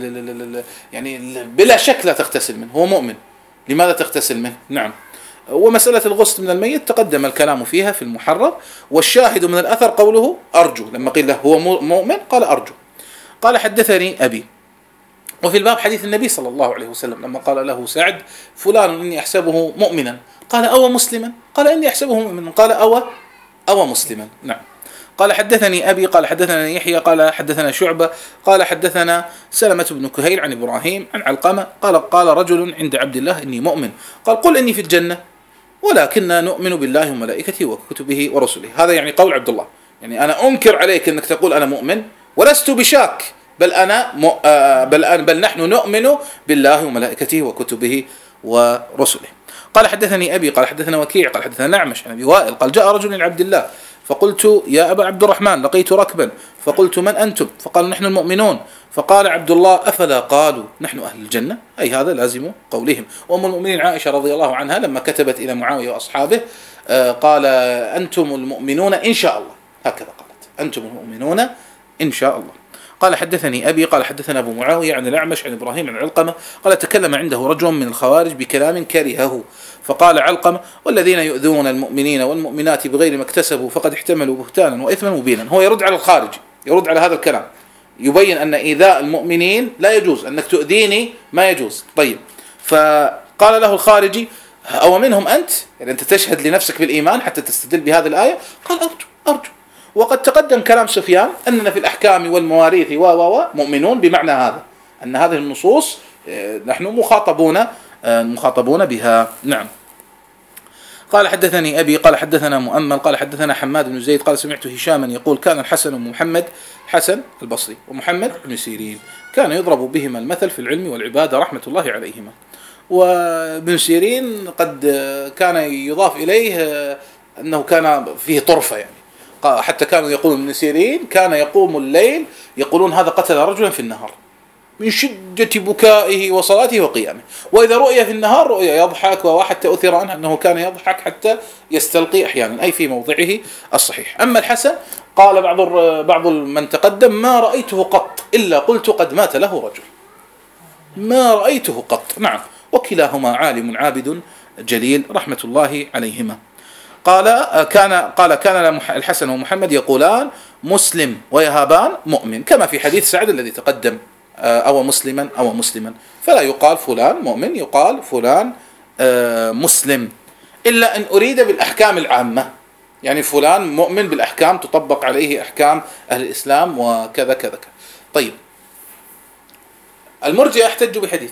يعني بلا شك لا تغتسل منه، هو مؤمن، لماذا تغتسل منه؟ نعم. ومسألة الغسل من الميت تقدم الكلام فيها في المحرر، والشاهد من الأثر قوله أرجو، لما قيل له هو مؤمن قال أرجو. قال: حدثني أبي. وفي الباب حديث النبي صلى الله عليه وسلم لما قال له سعد: فلان إني أحسبه مؤمنا، قال: أو مسلما؟ قال: إني أحسبه مؤمنا، قال: أو أو مسلما. نعم. قال: حدثني أبي قال حدثنا يحيى قال حدثنا شعبة قال حدثنا سلمة بن كهيل عن إبراهيم عن علقمة قال: قال رجل عند عبد الله: إني مؤمن. قال: قل إني في الجنة ولكننا نؤمن بالله وملائكته وكتبه ورسله. هذا يعني قول عبد الله، يعني أنا أنكر عليك أنك تقول أنا مؤمن ولست بشاك، بل أنا م... آه بل, أنا بل نحن نؤمن بالله وملائكته وكتبه ورسله. قال حدثني أبي قال حدثنا وكيع قال حدثنا نعمش عن أبي وائل قال جاء رجل لعبد الله فقلت يا أبا عبد الرحمن لقيت ركبا فقلت من أنتم؟ فقالوا نحن المؤمنون. فقال عبد الله أفلا قالوا نحن أهل الجنة؟ أي هذا لازم قولهم. وأم المؤمنين عائشة رضي الله عنها لما كتبت إلى معاوية وأصحابه آه قال أنتم المؤمنون إن شاء الله، هكذا قالت أنتم المؤمنون إن شاء الله. قال حدثني أبي قال حدثنا أبو معاوية عن الأعمش عن إبراهيم عن علقمة قال تكلم عنده رجل من الخوارج بكلام كرهه، فقال علقمة والذين يؤذون المؤمنين والمؤمنات بغير ما اكتسبوا فقد احتملوا بهتانا وإثما مبينا. هو يرد على الخارج، يرد على هذا الكلام، يبين أن إيذاء المؤمنين لا يجوز، أنك تؤذيني ما يجوز. طيب، فقال له الخارجي أو منهم أنت؟ يعني أنت تشهد لنفسك بالإيمان حتى تستدل بهذه الآية؟ قال أرجو أرجو. وقد تقدم كلام سفيان أننا في الأحكام والمواريث و و مؤمنون بمعنى هذا، أن هذه النصوص نحن مخاطبون مخاطبون بها. نعم. قال حدثني أبي قال حدثنا مؤمل قال حدثنا حماد بن زيد قال سمعت هشاما يقول كان الحسن ومحمد، حسن البصري ومحمد بن سيرين، كان يضرب بهما المثل في العلم والعبادة رحمة الله عليهما. وابن سيرين قد كان يضاف إليه أنه كان فيه طرفة، يعني حتى كانوا يقولون ابن سيرين كان يقوم الليل يقولون هذا قتل رجلا في النهار من شدة بكائه وصلاته وقيامه، وإذا رؤيا في النهار رؤيا يضحك، وحتى أثر عنه أنه كان يضحك حتى يستلقي أحيانا، أي في موضعه الصحيح. أما الحسن قال بعض بعض من تقدم ما رأيته قط إلا قلت قد مات له رجل، ما رأيته قط. نعم. وكلاهما عالم عابد جليل رحمة الله عليهما. قال كان قال كان الحسن ومحمد يقولان مسلم ويهابان مؤمن، كما في حديث سعد الذي تقدم أو مسلما أو مسلما، فلا يقال فلان مؤمن، يقال فلان مسلم، إلا أن أريد بالأحكام العامة، يعني فلان مؤمن بالأحكام تطبق عليه أحكام أهل الإسلام وكذا كذا. طيب، المرجئة احتجوا بحديث،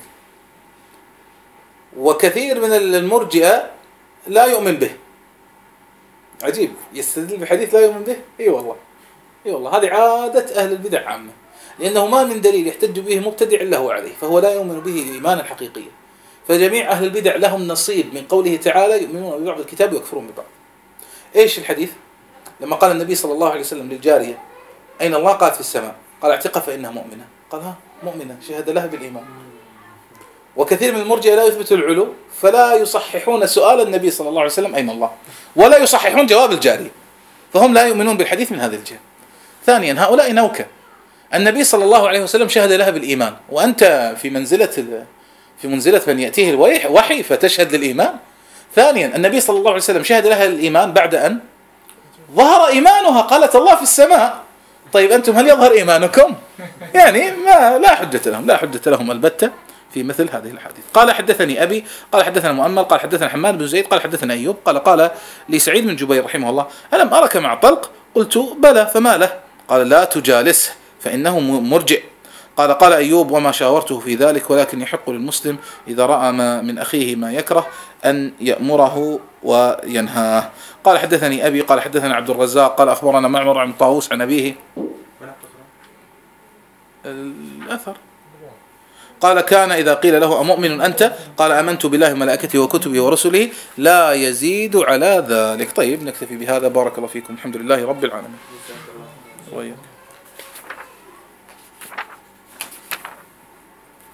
وكثير من المرجئة لا يؤمن به. عجيب، يستدل بحديث لا يؤمن به. اي أيوة والله اي أيوة والله، هذه عادة أهل البدع عامة، لأنه ما من دليل يحتج به مبتدع إلا هو عليه، فهو لا يؤمن به إيمانا حقيقيا. فجميع أهل البدع لهم نصيب من قوله تعالى يؤمنون ببعض الكتاب ويكفرون ببعض. ايش الحديث؟ لما قال النبي صلى الله عليه وسلم للجارية أين الله؟ قالت في السماء. قال اعتقها فإنها مؤمنة. قال ها مؤمنة، شهد لها بالإيمان. وكثير من المرجئة لا يثبتوا العلو، فلا يصححون سؤال النبي صلى الله عليه وسلم أين الله، ولا يصححون جواب الجارية، فهم لا يؤمنون بالحديث من هذه الجهة. ثانيا، هؤلاء نوكة، النبي صلى الله عليه وسلم شهد لها بالإيمان، وأنت في منزلة في منزلة من يأتيه الوحي فتشهد للإيمان. ثانيا، النبي صلى الله عليه وسلم شهد لها الإيمان بعد أن ظهر إيمانها، قالت الله في السماء. طيب أنتم هل يظهر إيمانكم؟ يعني ما لا حجة لهم، لا حجة لهم البتة في مثل هذه الحديث. قال حدثني أبي قال حدثنا مؤمل قال حدثنا حماد بن زيد قال حدثنا أيوب قال قال لي سعيد بن جبير رحمه الله ألم أرك مع طلق؟ قلت بلى فما له؟ قال لا تجالسه فإنه مرجئ. قال قال أيوب وما شاورته في ذلك، ولكن يحق للمسلم إذا رأى ما من أخيه ما يكره أن يأمره وينهاه. قال حدثني أبي قال حدثنا عبد الرزاق قال أخبرنا معمر عن طاووس عن أبيه الأثر قال كان إذا قيل له أمؤمن أنت؟ قال آمنت بالله وملائكته وكتبه ورسله لا يزيد على ذلك. طيب، نكتفي بهذا. بارك الله فيكم، الحمد لله رب العالمين.